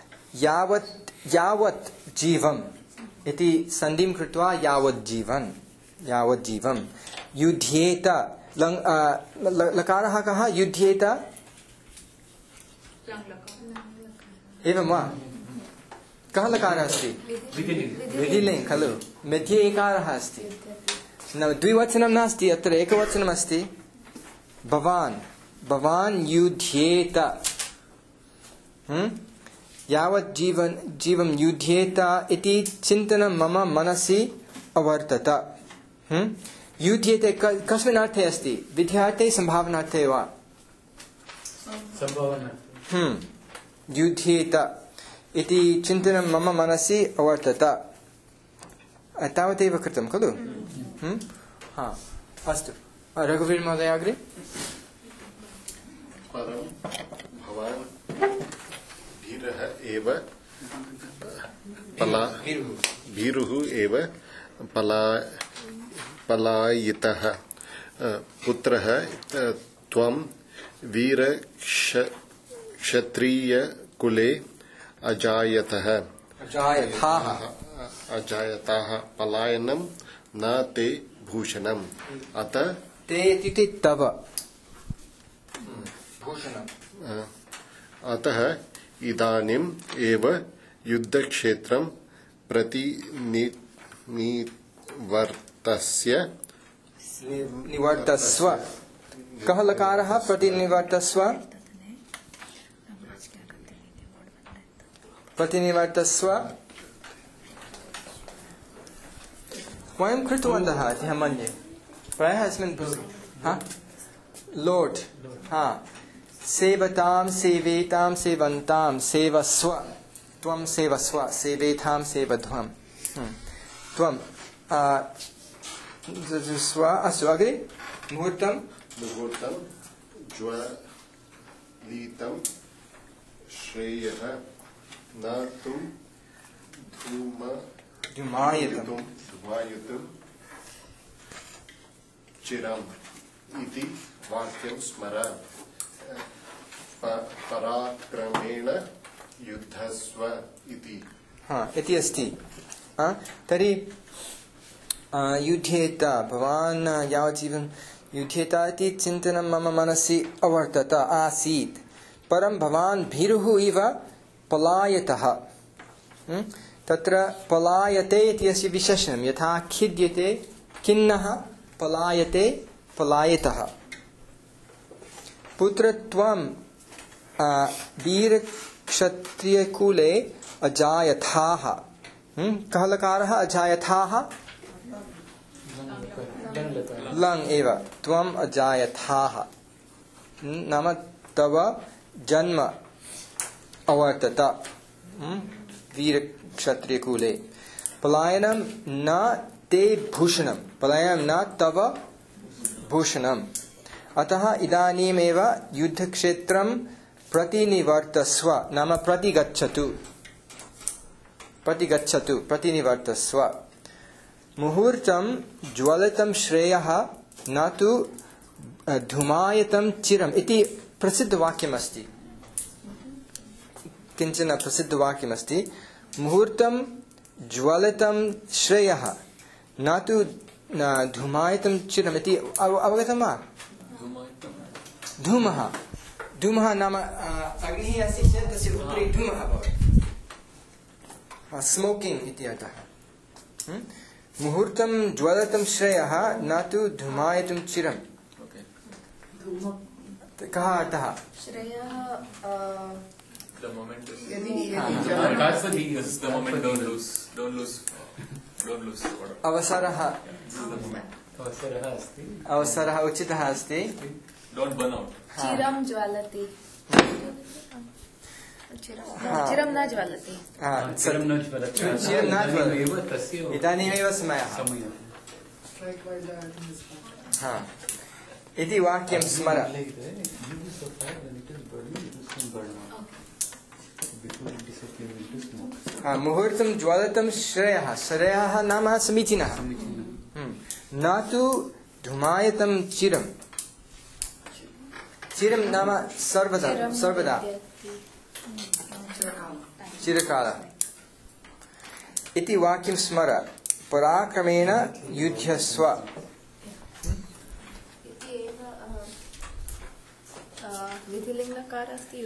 यावत् जीवम् इति सन्धिं कृत्वा यावज्जीवं युध्येत। लकारः कः? युध्येत एवं वा? कः लकारः अस्ति? विधिलिङ् खलु। मध्ये एकारः अस्ति। न द्विवचनं नास्ति, अत्र एकवचनम् अस्ति। भवान् युध्येत। यावत् जीवं युध्येत इति चिन्तनं मम मनसि अवर्तत। युध्येते कस्मिन् अर्थे अस्ति? विद्यार्थे संभावनार्थे वा? युध्येत इति चिन्तनं मम मनसि अवर्तत। तावदेव कृतं खलु? अस्तु रघुवीर महोदय अग्रे। परं भवान् भीरुः एव पलायितः पुत्रः त्वं वीरक्षत्रियकुले अजायताः पलायनं न ते भूषणम्। अतः ते इति तव भूषणम्। अतः इदानीम् एव युद्धक्षेत्रं प्रति निवर्तस्व। कः लकारः? प्रतिनिवर्तस्व। प्रतिनिवर्तस्व वयं कृतवन्तः इति अहं मन्ये। प्रायः अस्मिन् लोट् सेवतां सेवेतां सेवन्तां सेवस्व। त्वं सेवस्व सेवेतां सेवध्वं त्वं स्व। अस्तु अग्रे। मुहूर्तं ज्वलितं श्रेयः न तु धूमायितुं चिरम् इति वाक्यं स्मर। पराक्रमेण युद्धस्व इति। इति अस्ति। तर्हि युध्येत भवान् यावज्जीवं युध्येत इति चिन्तनं मम मनसि अवर्तत आसीत्। परं भवान् भीरुः इव पलायतः। तत्र पलायते इति अस्य विशेषणं। यथा खिद्यते खिन्नः, पलायते पलायतः। पुत्रत्वं वीरक्षत्रियकुले अजायथाः। कः लकारः? अजायथाः लङ् एव। त्वम् अजायथाः नाम तव जन्म अवर्तत वीरक्षत्रियकुले पलायनं न ते भूषणं पलायनं न तव भूषणम् अतः इदानीमेव युद्धक्षेत्रं प्रतिनिवर्तस्व नाम प्रतिगच्छतु प्रतिनिवर्तस्व मुहूर्तं ज्वलितं श्रेयः न तु धूमायतं चिरम् इति प्रसिद्धवाक्यमस्ति किञ्चन प्रसिद्धवाक्यमस्ति मुहूर्तं ज्वलितं श्रेयः न तु धूमायतं चिरम् इति अवगतं वा धूमः नाम अग्निः अस्ति चेत् तस्य उपरि धूमः भवति स्मोकिङ्ग् इति अर्थः मुहूर्तं ज्वलितं श्रेयः न तु धूमायतं चिरम् कः अर्थः The moment is that's the thing is the moment don't lose अवसरः उचितः अस्ति don't burn out चिरं ज्वलति चिरं न ज्वलति इदानीमेव समयः इति वाक्यं स्मर मुहूर्तं ज्वलितं श्रेयः नाम समीचीनः न तु धूमायतं चिरं नाम सर्वदा चिरकालः इति वाक्यं स्मर पराक्रमेण युध्यस्व विधिलिङ्गकारः अस्ति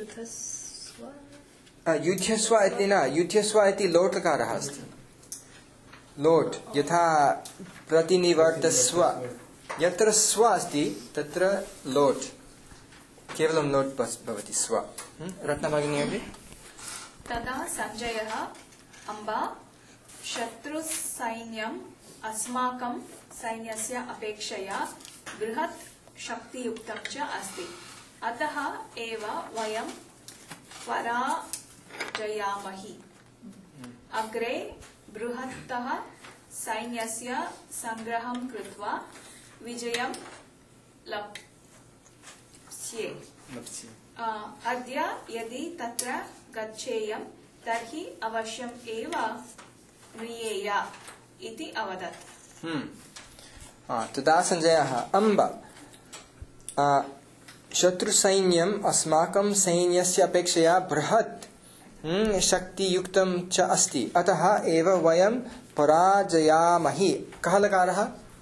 युध्यस्व इति न युध्यस्व इति लोट्लकारः अस्ति लोट् यथा प्रतिनिवर्तस्व यत्र स्व अस्ति तत्र लोट् केवलं लोट् भवति स्व रत्नभगिनी अपि तदा सञ्जयः अम्बा शत्रुसैन्यम् अस्माकं सैन्यस्य अपेक्षया बृहत् शक्तियुक्तं च अस्ति अतः एव वयं पराजयामहि अग्रे बृहत्तः सैन्यस्य संग्रहं कृत्वा विजयं लप्स्ये अद्य यदि तत्र गच्छेयं तर्हि अवश्यम् एव म्रियेय इति अवदत् तदा सञ्जयः अम्ब शत्रुसैन्यम् अस्माकं सैन्यस्य अपेक्षया बृहत् शक्तियुक्तं च अस्ति अतः एव वयं पराजयामहि कः लकारः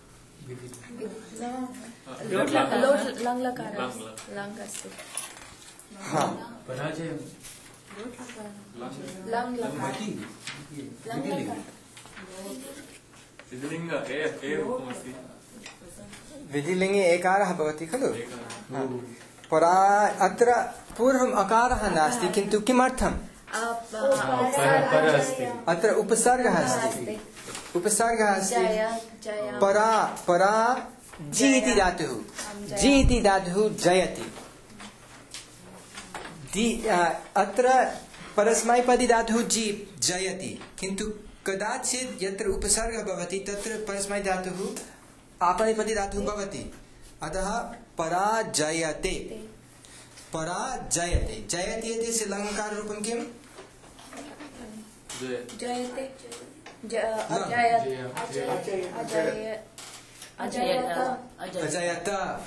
विधिलिङ्गे एकारः भवति खलु परा अत्र पूर्वम् अकारः नास्ति किन्तु किमर्थम् अत्र उपसर्गः अस्ति परा जी इति धातुः जयति अत्र परस्मैपदी धातुः जी जयति किन्तु कदाचित् यत्र उपसर्गः भवति तत्र परस्मै धातुः आपणिपदी धातुः भवति अतः पराजयते जयति इत्यस्य लङ्कार रूपं किम् अजयत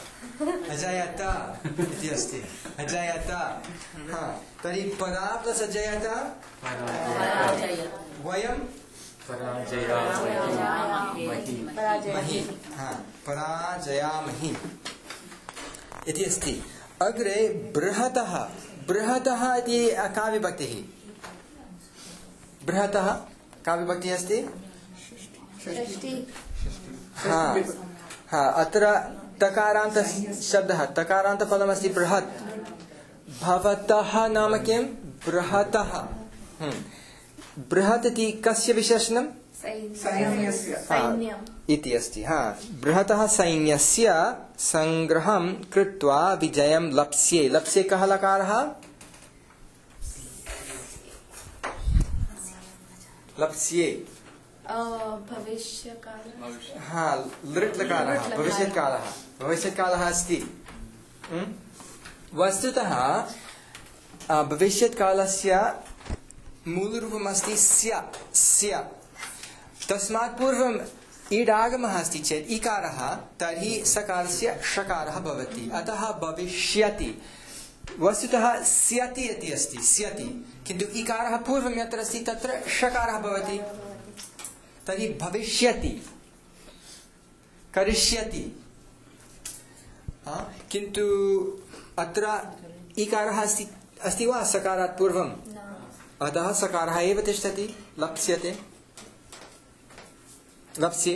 इति अस्ति अजयत तर्हि परा प्लस् अजयत वयं पराजयामहि इति अस्ति अग्रे बृहतः इति का विभक्तिः बृहतः का विभक्तिः अस्ति अत्र तकारान्त शब्दः तकारान्तपदमस्ति बृहत् भवतः नाम किं बृहतः बृहत् इति कस्य विशेषणं इति अस्ति बृहतः सैन्यस्य संग्रहं कृत्वा विजयं लप्स्ये कः लकारः लप्स्ये भविष्यकाल हाँ लृट् लकारः भविष्यत्कालः अस्ति वस्तुतः भविष्यत्कालस्य मूलरूपमस्ति स्य तस्मात् पूर्वम् ईडागमः अस्ति चेत् इकारः तर्हि सकारस्य षकारः भवति अतः भविष्यति वस्तुतः स्यति इति अस्ति स्यति किन्तु इकारः पूर्वं यत्र अस्ति तत्र षकारः भवति तर्हि भविष्यति करिष्यति किन्तु अत्र इकारः अस्ति वा सकारात् पूर्वम् अतः सकारः एव तिष्ठति लप्स्यते लप्स्ये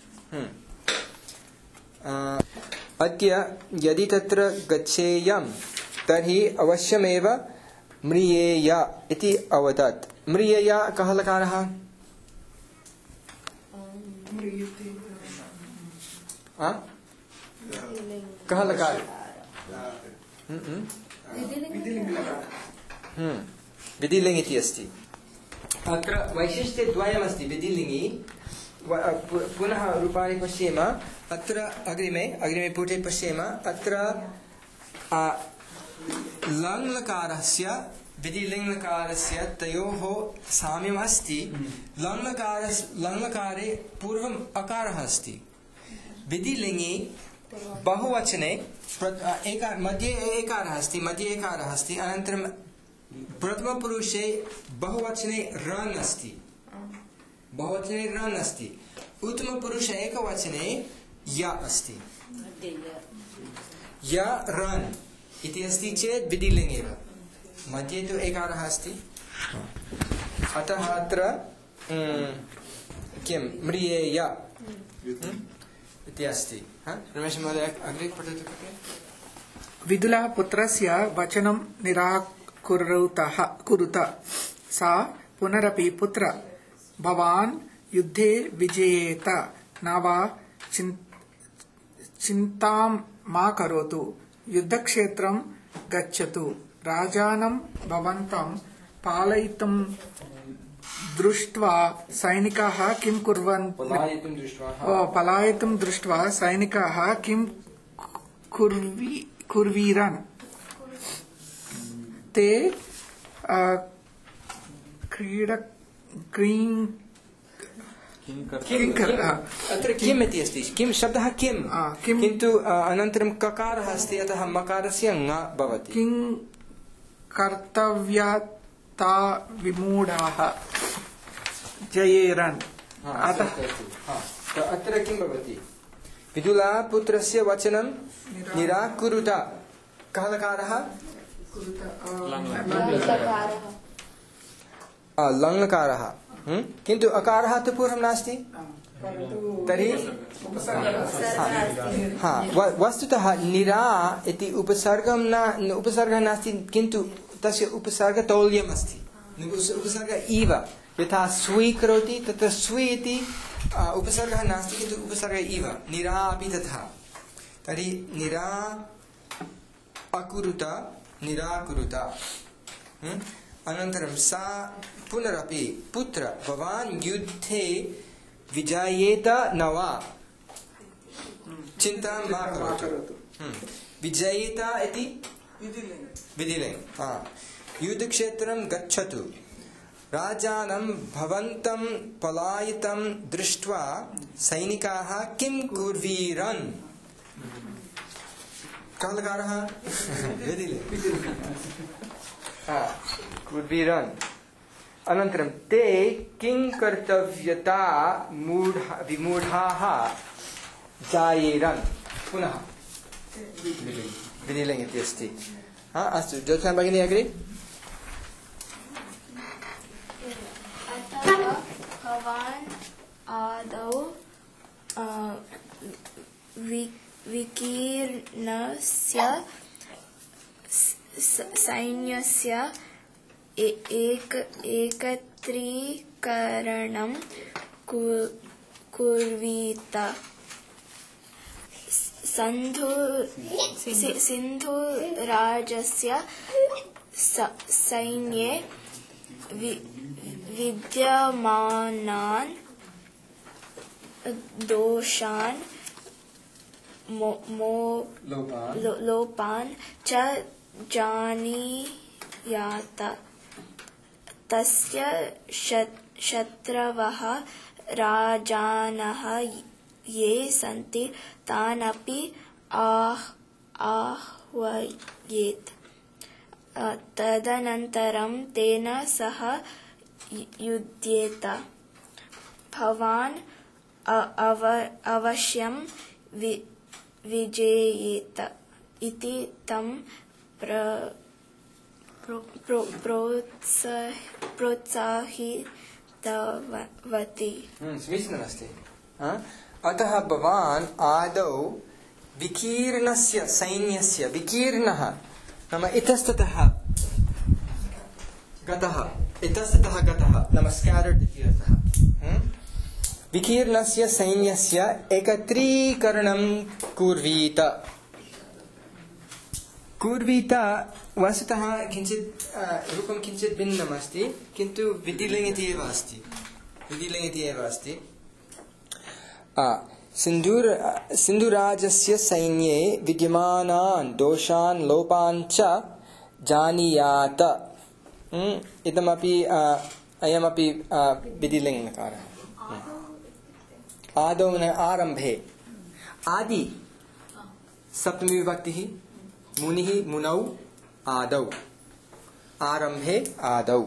अद्य यदि तत्र गच्छेयं तर्हि अवश्यमेव म्रियेय इति अवदत् म्रियेय कः लकारः कः लकारः विधिलिङ् इति अस्ति अत्र वैशिष्ट्यद्वयमस्ति विधिलिङ्गि पुनः रूपाणि पश्येम अत्र अग्रिमे पुटे पश्येम अत्र लङ् लकारस्य विधिलिङ् लकारस्य तयोः साम्यम् अस्ति लङ् लकारे पूर्वम् अकारः अस्ति विधिलिङ्गि बहुवचने मध्ये एकारः अस्ति अनन्तरं प्रथमपुरुषे बहुवचने रन् अस्ति उत्तमपुरुषे एकवचने य अस्ति य रन् इति अस्ति चेत् विधिलिङ् एव मध्ये तु एकारः अस्ति अतः अत्र किं म्रियेय इति अस्ति रमेश महोदय अग्रे पठतु विदुलः पुत्रस्य वचनं निराकुरुत सा पुनरपि पुत्र भवान् युद्धे विजयेत न वा चिन्तां मा करोतु युद्धक्षेत्रं गच्छतु राजानं भवन्तं पालयितुं दृष्ट्वा सैनिकाः किं पलायितुं दृष्ट्वा सैनिकाः किं कुर्वीरन् ते अत्र किम् इति अस्ति किं शब्दः किं किन्तु अनन्तरं ककारः अस्ति अतः मकारस्य ङ भवति किं कर्तव्यता विमूढाः जयेरन् अतः अत्र किं भवति विदुला पुत्रस्य वचनं निराकुरुत कः लकारः लङ्लकारः किन्तु अकारः तु पूर्वं नास्ति तर्हि वस्तुतः निरा इति उपसर्गः नास्ति किन्तु तस्य उपसर्गतौल्यम् अस्ति उपसर्ग इव यथा स्वीकरोति तत्र स्वी इति उपसर्गः नास्ति किन्तु उपसर्ग इव निरा अपि तथा तर्हि निरा अकुरुत निराकुरुत अनन्तरं सा पुनरपि पुत्र भवान् युद्धे विजयेत न वा चिन्तां मा करोतु विजयेत इति विधिलिङ् युद्धक्षेत्रं गच्छतु राजानं भवन्तं पलायितं दृष्ट्वा सैनिकाः किं कुर्वीरन् कः लकारः कुर्वीरन् अनन्तरं ते किं कर्तव्यता विमूढाः जायेरन् पुनः विधिलिङ् इति अस्ति अस्तु ज्योत्स्ना भगिनी अग्रे भवान् आदौ विकीर्णस्य सैन्यस्य एकत्रीकरणं कुर्वीत सिन्धुराजस्य सैन्ये विद्यमानान् दोषान् लोपान् च जानीयात तस्य शत्रवः राजानः ये सन्ति तानपि आह्वयेत् तदनन्तरं तेन सह युध्येत भवान् अवश्यं विजेयेत इति तं प्रोत्साहितवती। समीचीनमस्ति। अतः भवान् आदौ विकीर्णस्य सैन्यस्य विकीर्णः नाम इतस्ततः गतः नाम स्कैटर्ड इति अर्थः। विकीर्णस्य सैन्यस्य एकत्रीकरणं कुर्वीत। वस्तुतः किञ्चित् रूपं किञ्चित् भिन्नम् अस्ति, किन्तु विधिलिङ्गि एव अस्ति। सिन्धुराजस्य सैन्ये विद्यमानान् दोषान् लोपान् च जानीयात। इदमपि अयमपि विधिलिङ्गकारः। आदौ आरम्भे आदि सप्तमी विभक्तिः मुनिः मुनौ आदौ आरम्भे आदौ।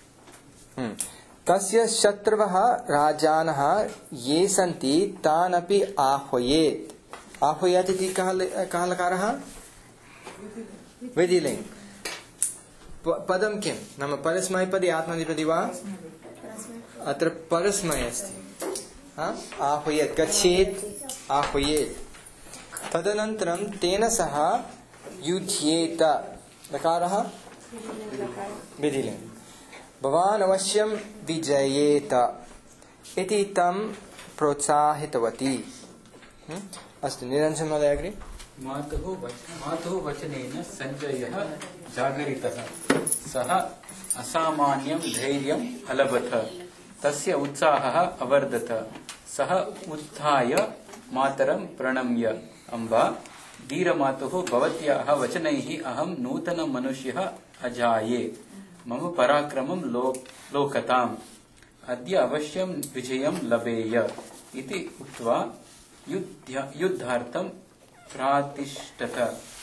तस्य शत्रवः राजानः ये सन्ति तानपि आह्वयेत्। आह्वयेत् इति कः लकारः? विधिलिङ्ग्। पदं किं नाम परस्मैपदी आत्मनेपदी वा? अत्र परस्मै अस्ति। आह्वयेत् गच्छेत् आह्वयेत्। तदनन्तरं तेन सह युध्येत। लकारः विधिलिङ्ग्। भवान् अवश्यं विजयेत इति तं प्रोत्साहितवती। अस्तु, निरञ्जन महोदय अग्रे। मातुः वचनेन सञ्जयः जागरितः। सः असामान्यं धैर्यम् अलभत। तस्य उत्साहः अवर्धत। सः उत्थाय मातरं प्रणम्य, अम्बा धीरमातुः, भवत्याः वचनैः अहं नूतनमनुष्यः अजाये। मम पराक्रमं लोकताम्। अद्य अवश्यं विजयं लभेय इति उक्त्वा युद्धार्थं प्रातिष्ठत।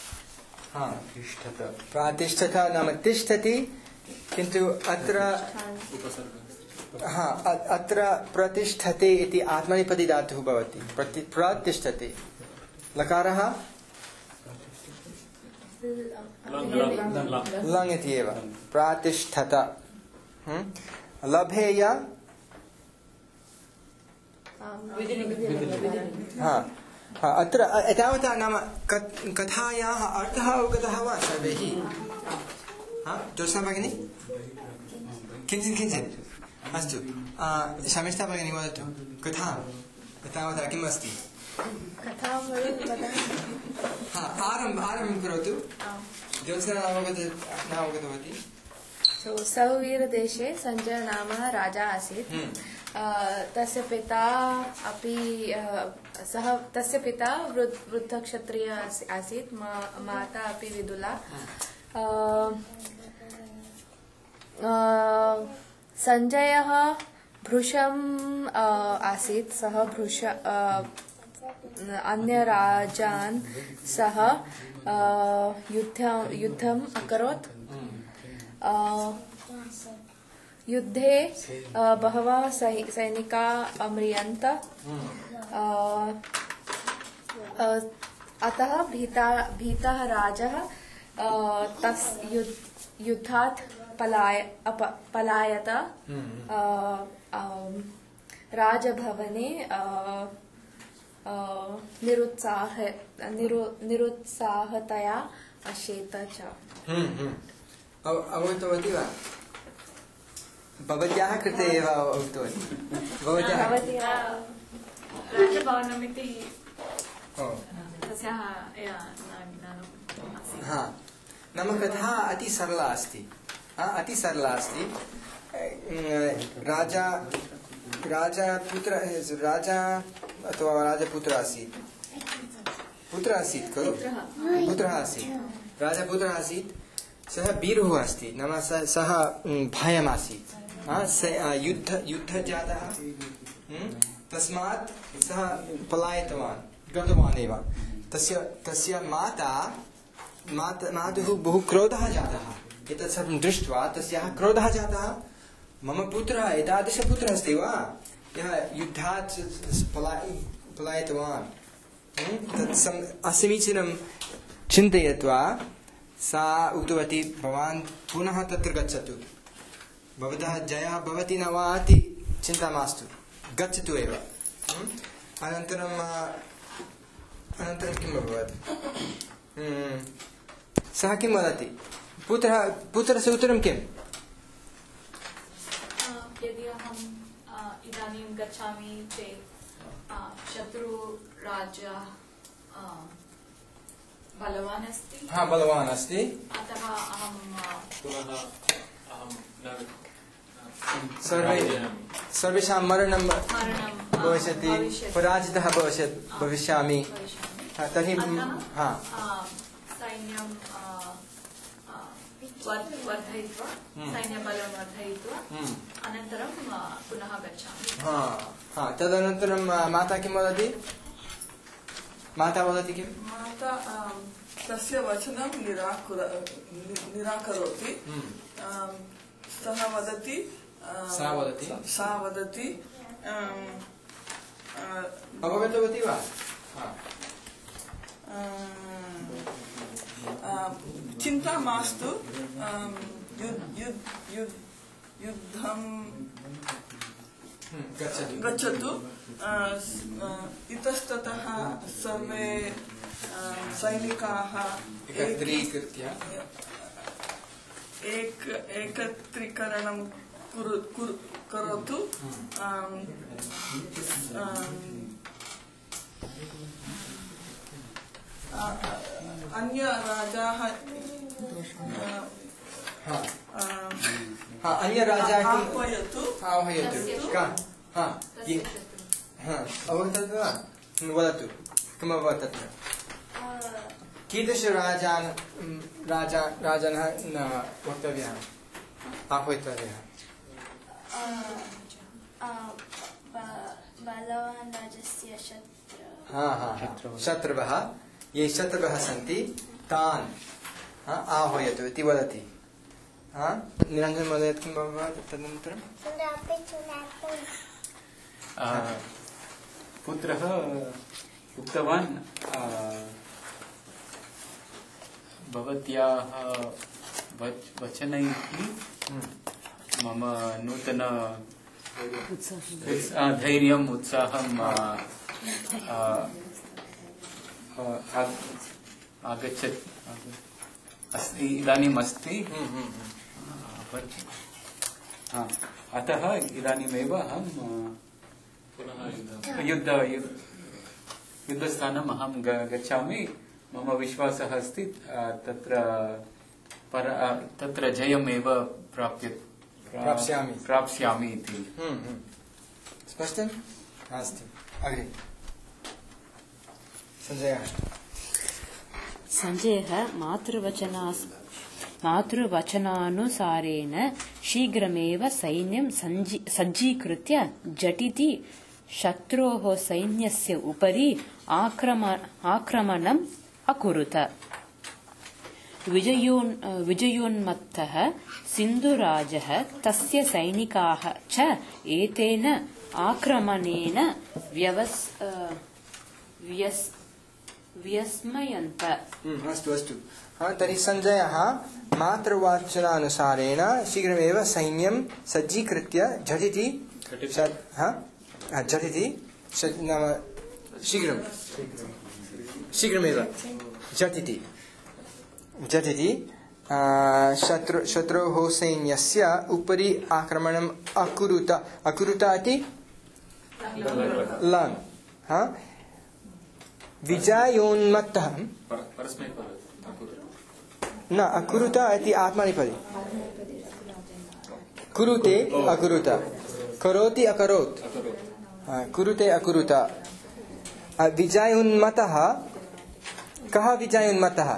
प्रातिष्ठत नाम तिष्ठति, किन्तु अत्र प्रतिष्ठते इति आत्मनेपदी धातुः भवति। प्रतिष्ठते लकारः लङ् इति एव। प्रातिष्ठत लभेय अत्र एतावता नाम कथायाः अर्थः अवगतः वा सर्वैः? ज्योत्स्ना भगिनी किञ्चित् अस्तु, शमिष्ठा भगिनी वदतु। कथा एतावता किम् अस्ति? आरम्भं करोतु। ज्योत्स्ना नावगतवती। सौवीरदेशे सञ्जय नाम राजा आसीत्। तस्य पिता अपि तस्य पिता वृद्धक्षत्रिय आसीत्। माता अपि विदुला। सञ्जयः भृशम् आसीत्। सः अन्यराजान् सह युद्धम् अकरोत्। युद्धे बहवः सैनिकाः अम्रियन्त। अतः भीतः राजः युद्धात् पलायत। राजभवने निरुत्साहतया अशेत च। अवगतवती वा? भवत्याः कृते एव उक्तवती। राजभवनमिति नाम कथा अति सरला अस्ति। राजा अथवा राजपुत्र आसीत् पुत्रः आसीत् राजपुत्रः आसीत् सः वीरः अस्ति नाम सः भयमासीत् युद्ध जातः तस्मात् सः पलायितवान् गतवान् एव तस्य मातुः बहु क्रोधः जातः एतत् सर्वं दृष्ट्वा तस्याः क्रोधः जातः मम पुत्रः एतादृशपुत्रः अस्ति वा यः युद्धात् पलायितवान् तत् असमीचीनं चिन्तयित्वा सा उक्तवती भवान् पुनः तत्र गच्छतु भवतः जयः भवति न वा इति चिन्ता मास्तु गच्छतु एव अनन्तरं किम् अभवत् सः किं वदति पुत्रस्य उत्तरं किम् यदि अहम् इदानीं गच्छामि चेत् शत्रुराजा बलवान् अस्ति बलवान् अस्ति अतः अहं सर्वेषां मरणं भविष्यति पराजितः भविष्यामि तर्हि सैन्यं वर्धयित्वा सैन्यबलं वर्धयित्वा अनन्तरं पुनः गच्छामि तदनन्तरं माता किं वदति किम् माता तस्य वचनं निराकरोति सा वदति अवगतवती वा चिन्ता मास्तु युद्धं गच्छतु इतस्ततः सर्वे सैनिकाः एकत्रीकरणं करोतु अन्य राजाः आह्वयतु अवगतः वा वदतु किम् अभवत् तत्र कीदृशराजानः वक्तव्यः आह्वयितव्यः बलवान् राजस्य शत्रवः ये शत्रवः सन्ति तान् आह्वयतु इति वदति निरञ्जन महोदय किम् अभवत् तदनन्तरं पुत्रः उक्तवान् भवत्याः वचनैः मम नूतन धैर्यम् उत्साहम् आगच्छत् अस्ति इदानीम् अस्ति अतः इदानीमेव अहं युद्धस्थानम् अहं गच्छामि मम विश्वासः अस्ति तत्र जयमेव प्राप्स्यामि इति स्पष्टम् अस्तु अग्रे सञ्जयः मातृवचनानुसारेण शीघ्रमेव सैन्यं सज्जीकृत्य झटिति शत्रोः सैन्यस्य उपरि आक्रमणम् अकुरुत विजयोन्मत्तः सिन्धुराजः तस्य सैनिकाः च एतेन आक्रमणेन व्यस्मयन्त। अस्तु तर्हि सञ्जयः मातृवचनानुसारेण शीघ्रमेव सैन्यं सज्जीकृत्य झटिति नाम शीघ्रमेव झटिति शत्रोः सैन्यस्य उपरि आक्रमणम् अकुरुत इति लङ् विजयोन्मत्तः न अकुरुत इति आत्मनेपदी कुरुते अकुरुत करोति अकरोत् कुरुते अकुरुत विजयोन्मत्तः कः विजयोन्मत्तः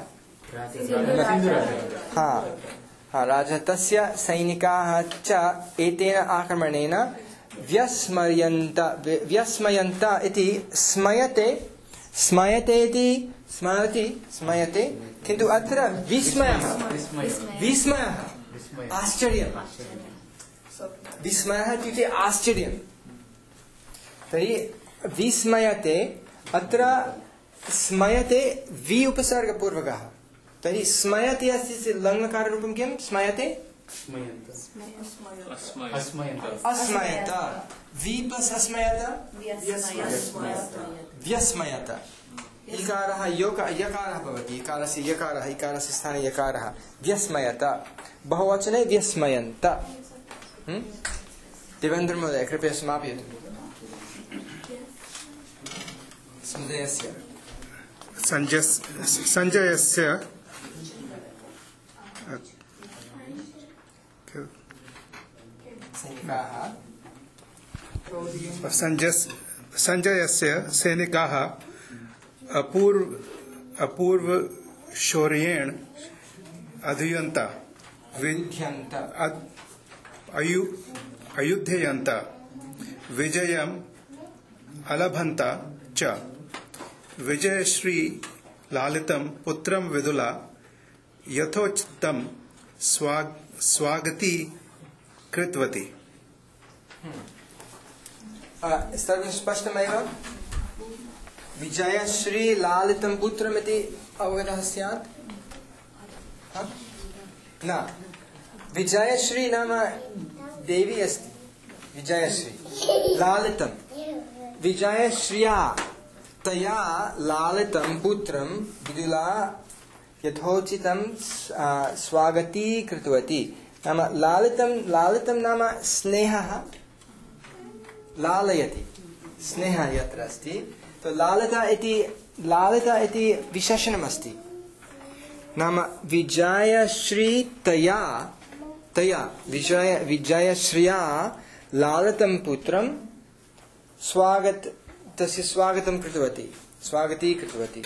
राजा तस्य सैनिकाः च एतेन आक्रमणेन व्यस्मयन्त इति स्मयते स्मयते किन्तु अत्र विस्मयः आश्चर्यं विस्मयः इत्युक्ते आश्चर्यं तर्हि विस्मयते अत्र स्मयते वि उपसर्गपूर्वकः तर्हि स्मयते अस्ति लङ्लकाररूपं किं स्मयते अस्मयत वि प्लस् अस्मयत व्यस्मयत इकारः यकारः भवति इकारस्य यकारः इकारस्य स्थाने यकारः व्यस्मयत बहुवचने व्यस्मयन्त देवेन्द्र महोदय कृपया समापयतु संजयस्य संजयस्य सैनिकाः अपूर्वशौर्येण अयुध्यन्त विजयम् अलभन्त च विजयश्री लालितं पुत्रं विदुला यथोचितं स्वागती कृतवती। सर्वं स्पष्टमेव विजयश्री लालितं पुत्रमिति अवगतः स्यात् न विजयश्री नाम देवी अस्ति विजयश्री लालितं विजयश्रिया तया लालितं पुत्रं विदुला यथोचितं स्वागती कृतवती नाम लालितं नाम स्नेहः लालयति स्नेहः यत्र अस्ति तो लालिता इति विशेषणमस्ति नाम विजयश्री तया विजयश्रिया लालितं पुत्रं तस्य स्वागतं कृतवती स्वागती कृतवती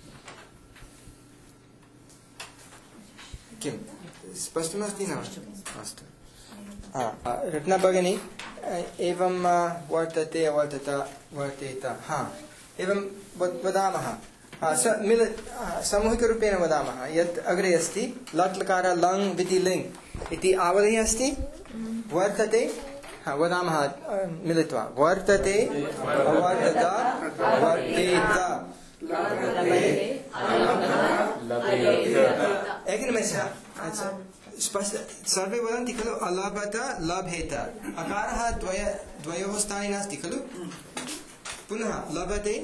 किं स्पष्टमस्ति न अस्तु रत्ना भगिनी एवं वर्तते वर्तेत एवं वदामः सामूहिकरूपेण वदामः यत् अग्रे अस्ति लट् लकार लङ् विति लिङ् इति आवलिः अस्ति वर्तते वदामः मिलित्वा वर्तते वर्तत वर्तेत एकनिमेषः स्पष्ट सर्वे वदन्ति खलु अलभत लभेत अकारः द्वयोः स्थाने नास्ति खलु पुनः लभते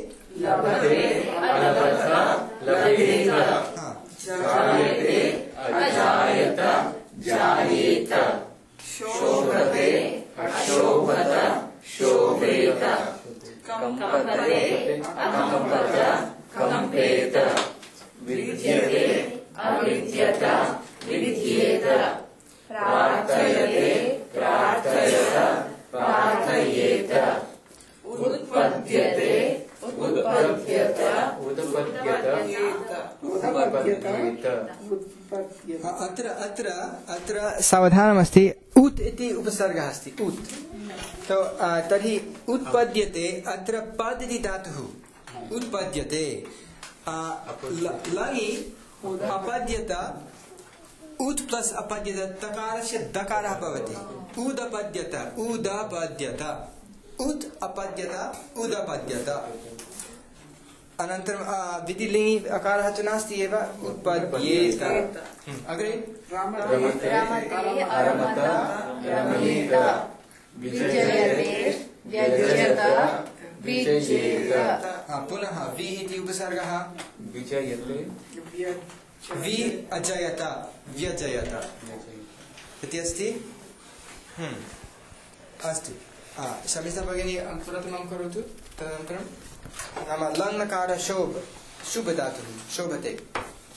शोभते अशोभत शोभेत कंपते अकंपत कंपेत विद्यते अविद्यत विद्येत प्रार्थयते प्रार्थयत प्रार्थयेत उत्पद्यते उत्पद्यत उत्पद्यत अत्र सावधानमस्ति उत् इति उपसर्गः अस्ति उत् तो तर्हि उत्पद्यते अत्र पद् इति धातुः उत्पद्यते लङि अपद्यत उत् प्लस् अपद्यत तकारस्य दकारः भवति उदपद्यत उदपद्यत उत् अपद्यत उदपद्यत अनन्तरं विधिलिङ्गि अकारः च नास्ति एव उत्पद्येत अग्रे रमते अरमत रमयेत विजयते व्यज्यत विजयेत पुनः वि इति उपसर्गः विजयते वि अजयत व्यजयत इति अस्ति अस्ति शमिता भगिनी प्रथमं करोतु तदनन्तरं नाम लङ्लकार शुभ धातुः शोभते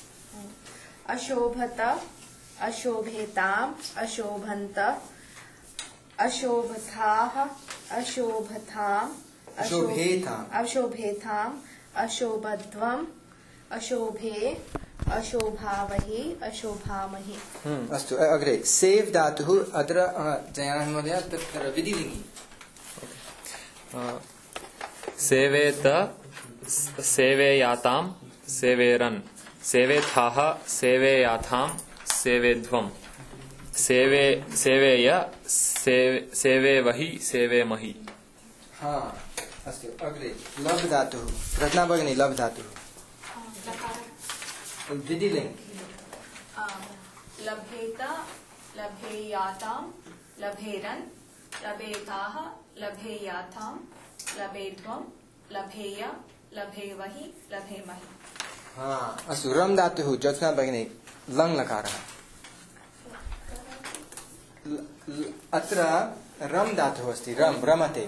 अशोभत अशोभेताम् अशोभन्त अशोभथाः अशोभथाम् अशोभेथाम् अशोभेथाम् अशोभध्वम् अशोभे अशोभावहि अशोभामहि। अस्तु अग्रे सेव् धातुः अत्र जयानः महोदय तत्र विधिलिङ्गि सेवेत सेवेयातां सेवेरन् सेवेथाः सेवेयाथां सेवेध्वम् सेवेय सेवेवहि सेवेमहि। अस्तु अग्रे लब् धातुः रत्ना भगिनी लब् धातुः विधिलिङ्गि लभेत लभेयातां लभेरन् लभेताः लभेयाथां लभेध्वम् लभेय लभेवहि लभेमहि। अस्तु रम् धातुः ज्योत्स्ना भगिनी लङ् लकारः अत्र रम् धातुः अस्ति रम् रमते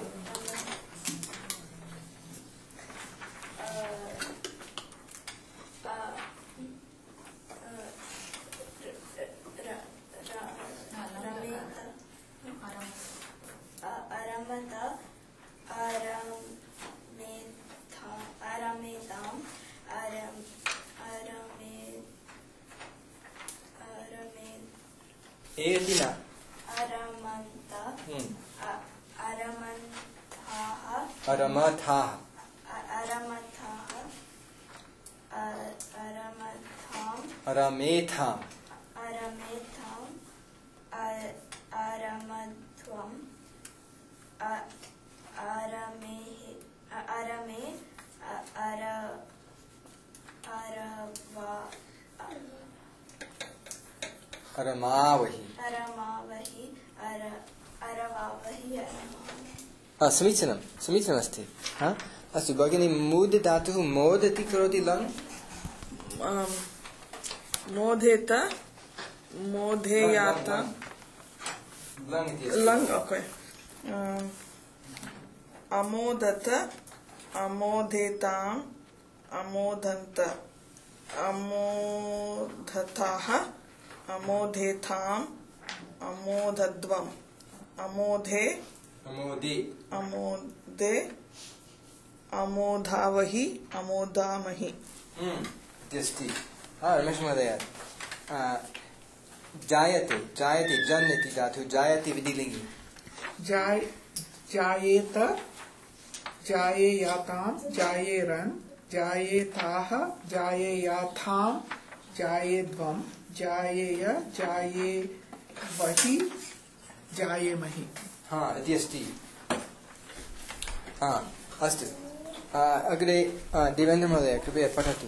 अरमथाः अरमेथाम् अरमध्वम् अरमे अरमावहि समीचीनं समीचीनमस्ति। अस्तु भगिनी मूद् धातुः मोदति करोति लङ् मोदेत मोधेयात लङ् ओके अमोदत अमोदेताम् अमोदन्त अमोदथाः अमोदेथाम् अमोदध्वम् अमोधे अमोदे अमोधावहि अमोदामहि। रमेश महोदय जायते जायते जन् इति धातुः जायते विधिलिङ्गि जायेत जायेयातां जायेरन् जायेताः जायेयाथां जायेध्वम् जायेय जायेवहि जायेमहि। इति अस्ति। अस्तु अग्रे देवेन्द्र महोदय कृपया पठतु।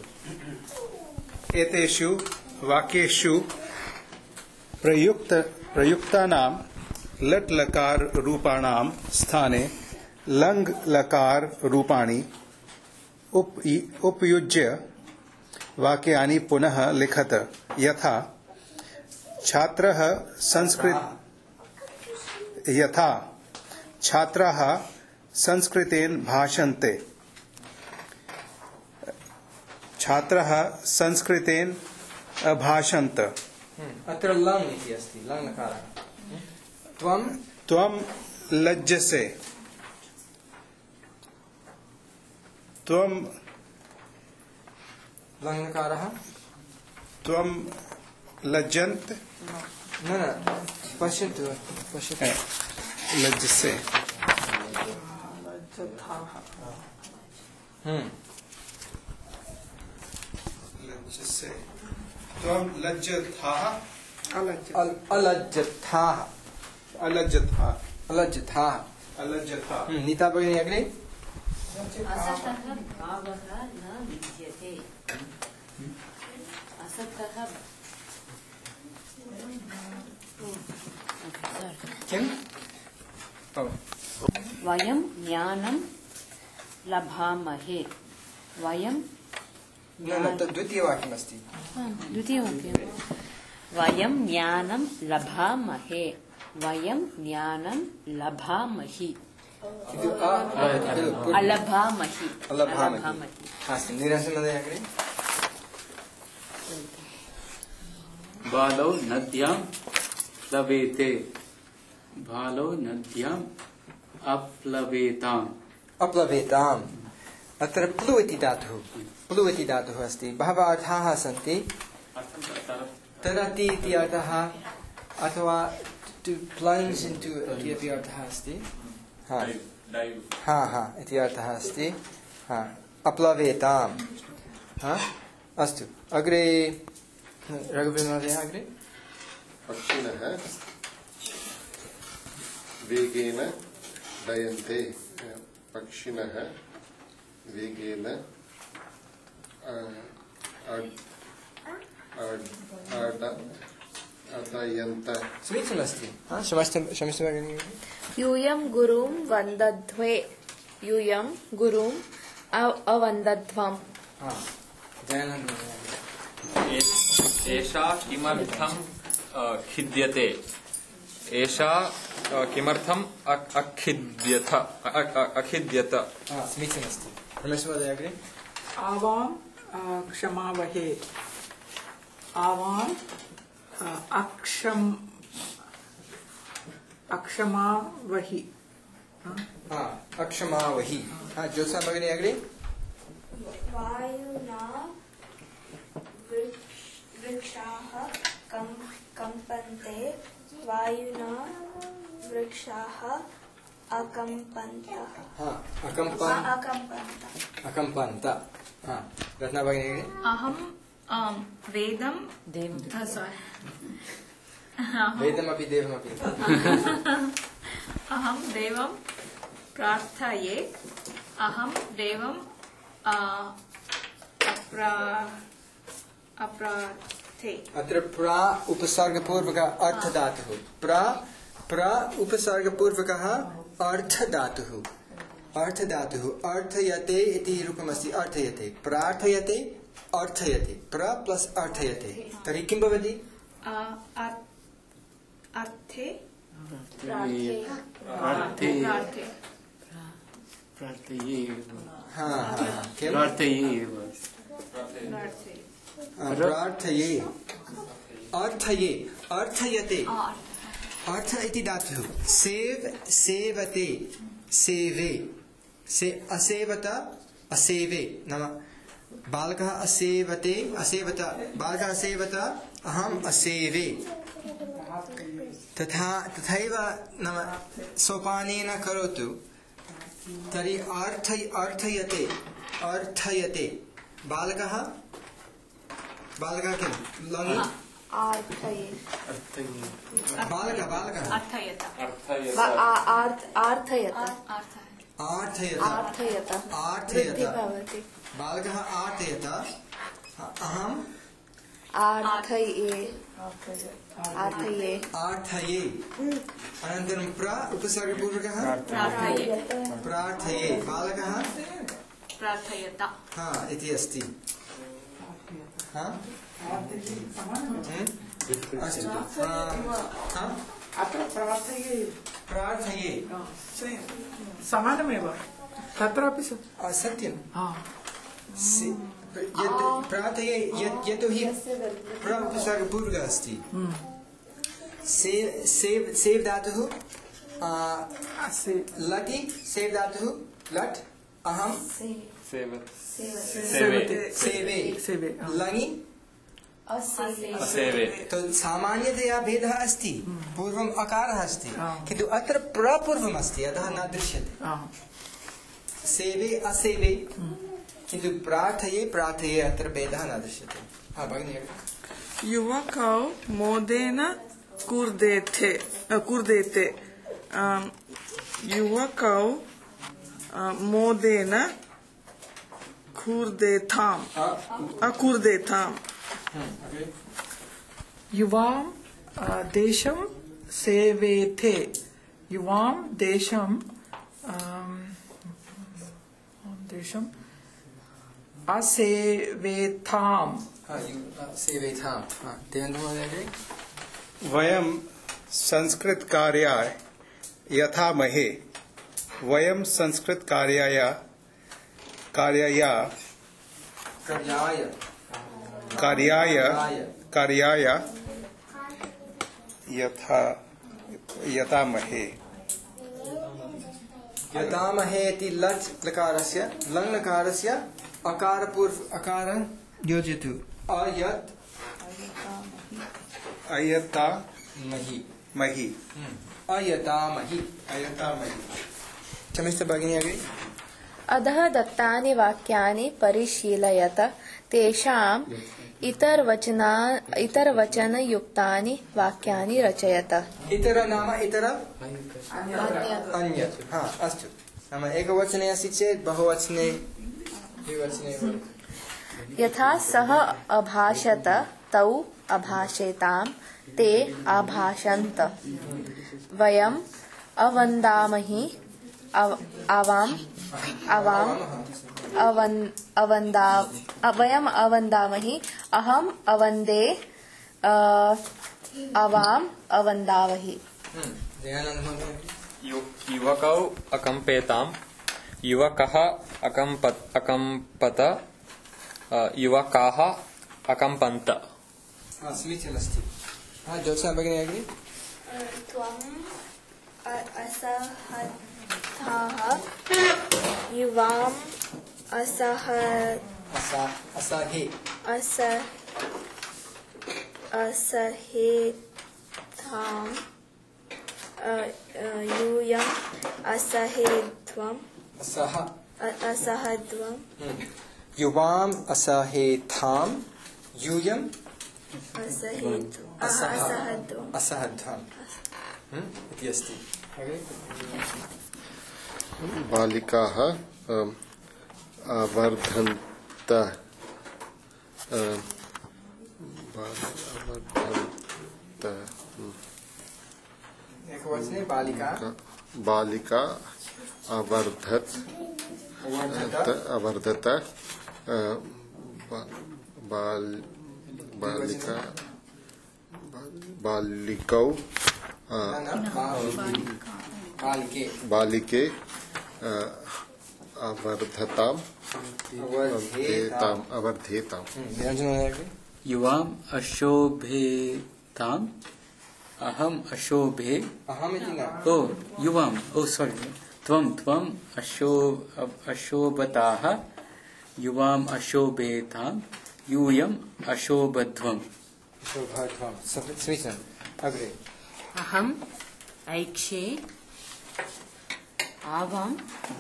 एतेषु वाक्येषु प्रयुक्तानां लट् लकार रूपाणां स्थाने लङ् लकार रूपाणि उपयुज्य वाक्यानि पुनः लिखत यथा छात्राः संस्कृतेन भाषन्ते छात्राः संस्कृतेन अभाषन्त। अत्र लङ् इति अस्ति लङ् लकारः त्वं लज्जसे त्वं लङ् लकारः त्वं लज्जन्त न पश्यतु पश्यतु लज्जसे लज्जसे त्वं लज्जथाः अलज्जथाः अलज्जथाः अलज्जथाः अलज्जथाः। नीता भगिनी अग्रे असतः भावः न विद्यते असतः किं वयं ज्ञानं लभामहे वयं द्वितीयवाक्यमस्ति द्वितीयवाक्यं वयं ज्ञानं लभामहे वयं ज्ञानं लभामहि अलभामहि अस्तु निरसनमहोदय अग्रे बालौ नद्यां प्लवेते भालो नद्याम् अप्लवेताम् अप्लवेताम् अत्र प्लु इति धातुः अस्ति बहवः अर्थाः सन्ति तरति इति अर्थः अथवा to plunge into इति अपि अर्थः अस्ति इति अर्थः अस्ति अप्लवेताम् अस्तु अग्रे रघुवीरमहोदय अग्रे पक्षिणः वेगेन डयन्ते पक्षिणः वेगेन अडयन्त समीचीनमस्ति क्षमस्व यूयं गुरुं वन्दध्वे यूयं गुरुम् अवन्दध्वम् एषा किमर्थं खिद्यते एषा किमर्थम् अखिद्यत समीचीनमस्ति रमेशमहोदय अग्रे आवां क्षमावहे आवां अक्षमावहि अक्षमावहि ज्योत्सा भगिनी अग्रे वायुना वृक्षाः कम्पन्ते वायुना वृक्षाः अकम्पन्तः अकम्पन्त रत्ना भगिनी अग्रे अहं वेदं वेदमपि देवमपि अहं देवं प्रार्थये अहं देवं अप्रार्थे अत्र प्रा उपसर्गपूर्वक अर्थधातुः प्रा उपसर्गपूर्वकः अर्थधातुः अर्थयते इति रूपमस्ति अर्थयते प्रार्थयते अर्थयते प्र प्लस अर्थयते तर्हि किं भवति अर्थे अर्थयते अर्थ इति धातुः सेवते सेवे असेवत असेवे नाम बालकः असेवत बालकः असेवत अहम् असेवे तथैव नाम सोपानेन करोतु तर्हि अर्थयते बालकः किं लङि बालकः आर्थयत बालकः आर्थयत अहम् आर्थये अनन्तरं प्र उपसर्गपूर्वकः प्रार्थये बालकः प्रार्थयत इति अस्ति अत्र प्रार्थये समानमेव तत्रापि सत्यं प्रार्थये यतोहि उपसर्गपूर्वकः अस्ति सेव् धातुः लटि सेव् धातुः लट् अहं सेवे लङि तो सामान्यतया भेदः अस्ति पूर्वम् अकारः अस्ति किन्तु अत्र प्रपूर्वम् अस्ति अतः न दृश्यते सेवे असेवे किन्तु प्रार्थये अत्र भेदः न दृश्यते भगिनी युवकौ मोदेन कूर्देते युवकौ मोदेन कूर्देताम् युवां देशं सेवेते युवां देशं असेवेताम् वयं संस्कृत कार्याय यथामहे वयं संस्कृत कार्याय यथा यतामहे यतामहे इति लट् लकारस्य लङ् लकारस्य अकारपूर्व अकारं योजयतु अयतामहि अयतामहि क्षम्यतां भगिनी अग्रे अधः दत्तानि वाक्यानि परिशीलयत तेषाम् इतरवचनयुक्तानि वाक्यानि रचयत। इतर नाम इतर अन्यत्। अस्तु नाम एकवचने अस्ति चेत् बहुवचने द्विवचने यथा सः अभाषत तौ अभाषेताम् ते अभाषन्त वयम् अवन्दामहि वयम् अवन्दामहि अहम् अवन्दे अवाम् अवन्दावहि। युवकौ अकम्पेताम् युवकः अकम्पत युवकाः अकम्पन्त। समीचीनमस्ति। ज्योत्स्ना भगिनी अग्रे त्वम् असहथाः युवाम् असहेथाम् यूयम् असहेध्वम् युवाम् असहेथाम् यूयम् असहध्वम् इति अस्ति। बालिकाः अवर्धन्त एकवचने बालिका अवर्धत बालिकौ बालिके अवर्धेताम् युवाम् अशोभेताम् अहम् अशोभे युवाम् सॉरी त्वम् अशोभताः युवाम् अशोभेताम् यूयम् अशोभध्वम्। समीचीनम्। अग्रे अहम् ऐक्षे आवाम्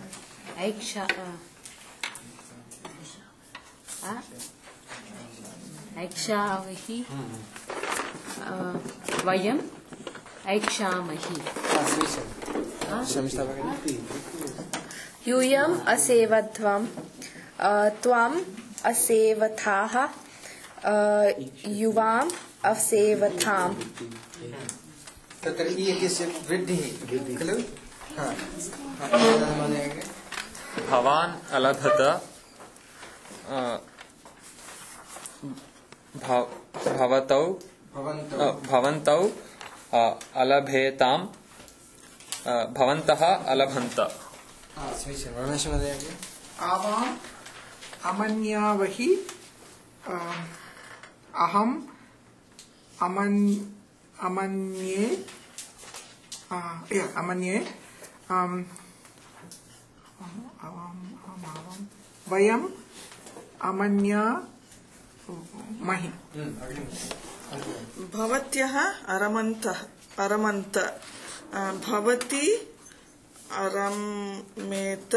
ऐक्षामहि वयम् ऐक्षामहि। यूयम् असेवध्वम् त्वम् असेवथाः युवाम् असेवथाम्। तत्र इत्यस्य वृद्धिः खलु। भवान् अलभत भवन्तौ अलभेताम् भवन्तः अलभन्त। आवाम् अमन्यावहि अहम् अमन्ये वयम् अमन्यामहि। भवत्यः अरमन्त भवती अरमेत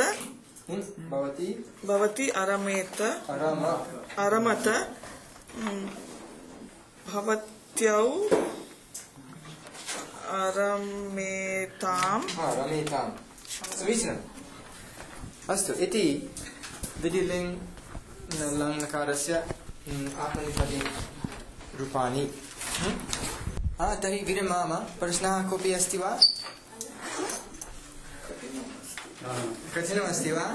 भवती अरमेत अरमत भवत्यौ अरमेताम्। समीचीनम्। अस्तु इति विधिलिङ् लङ्कारस्य आत्मनेपदी रूपाणि। तर्हि विरमाम। प्रश्नः कोऽपि अस्ति वा? कठिनमस्ति वा?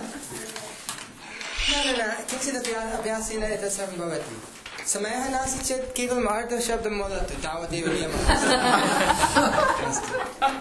न किञ्चित् अभ्यासेन एतत् सर्वं भवति। समयः नास्ति चेत् केवलम् अर्धशब्दं वदतु तावदेव नियमः।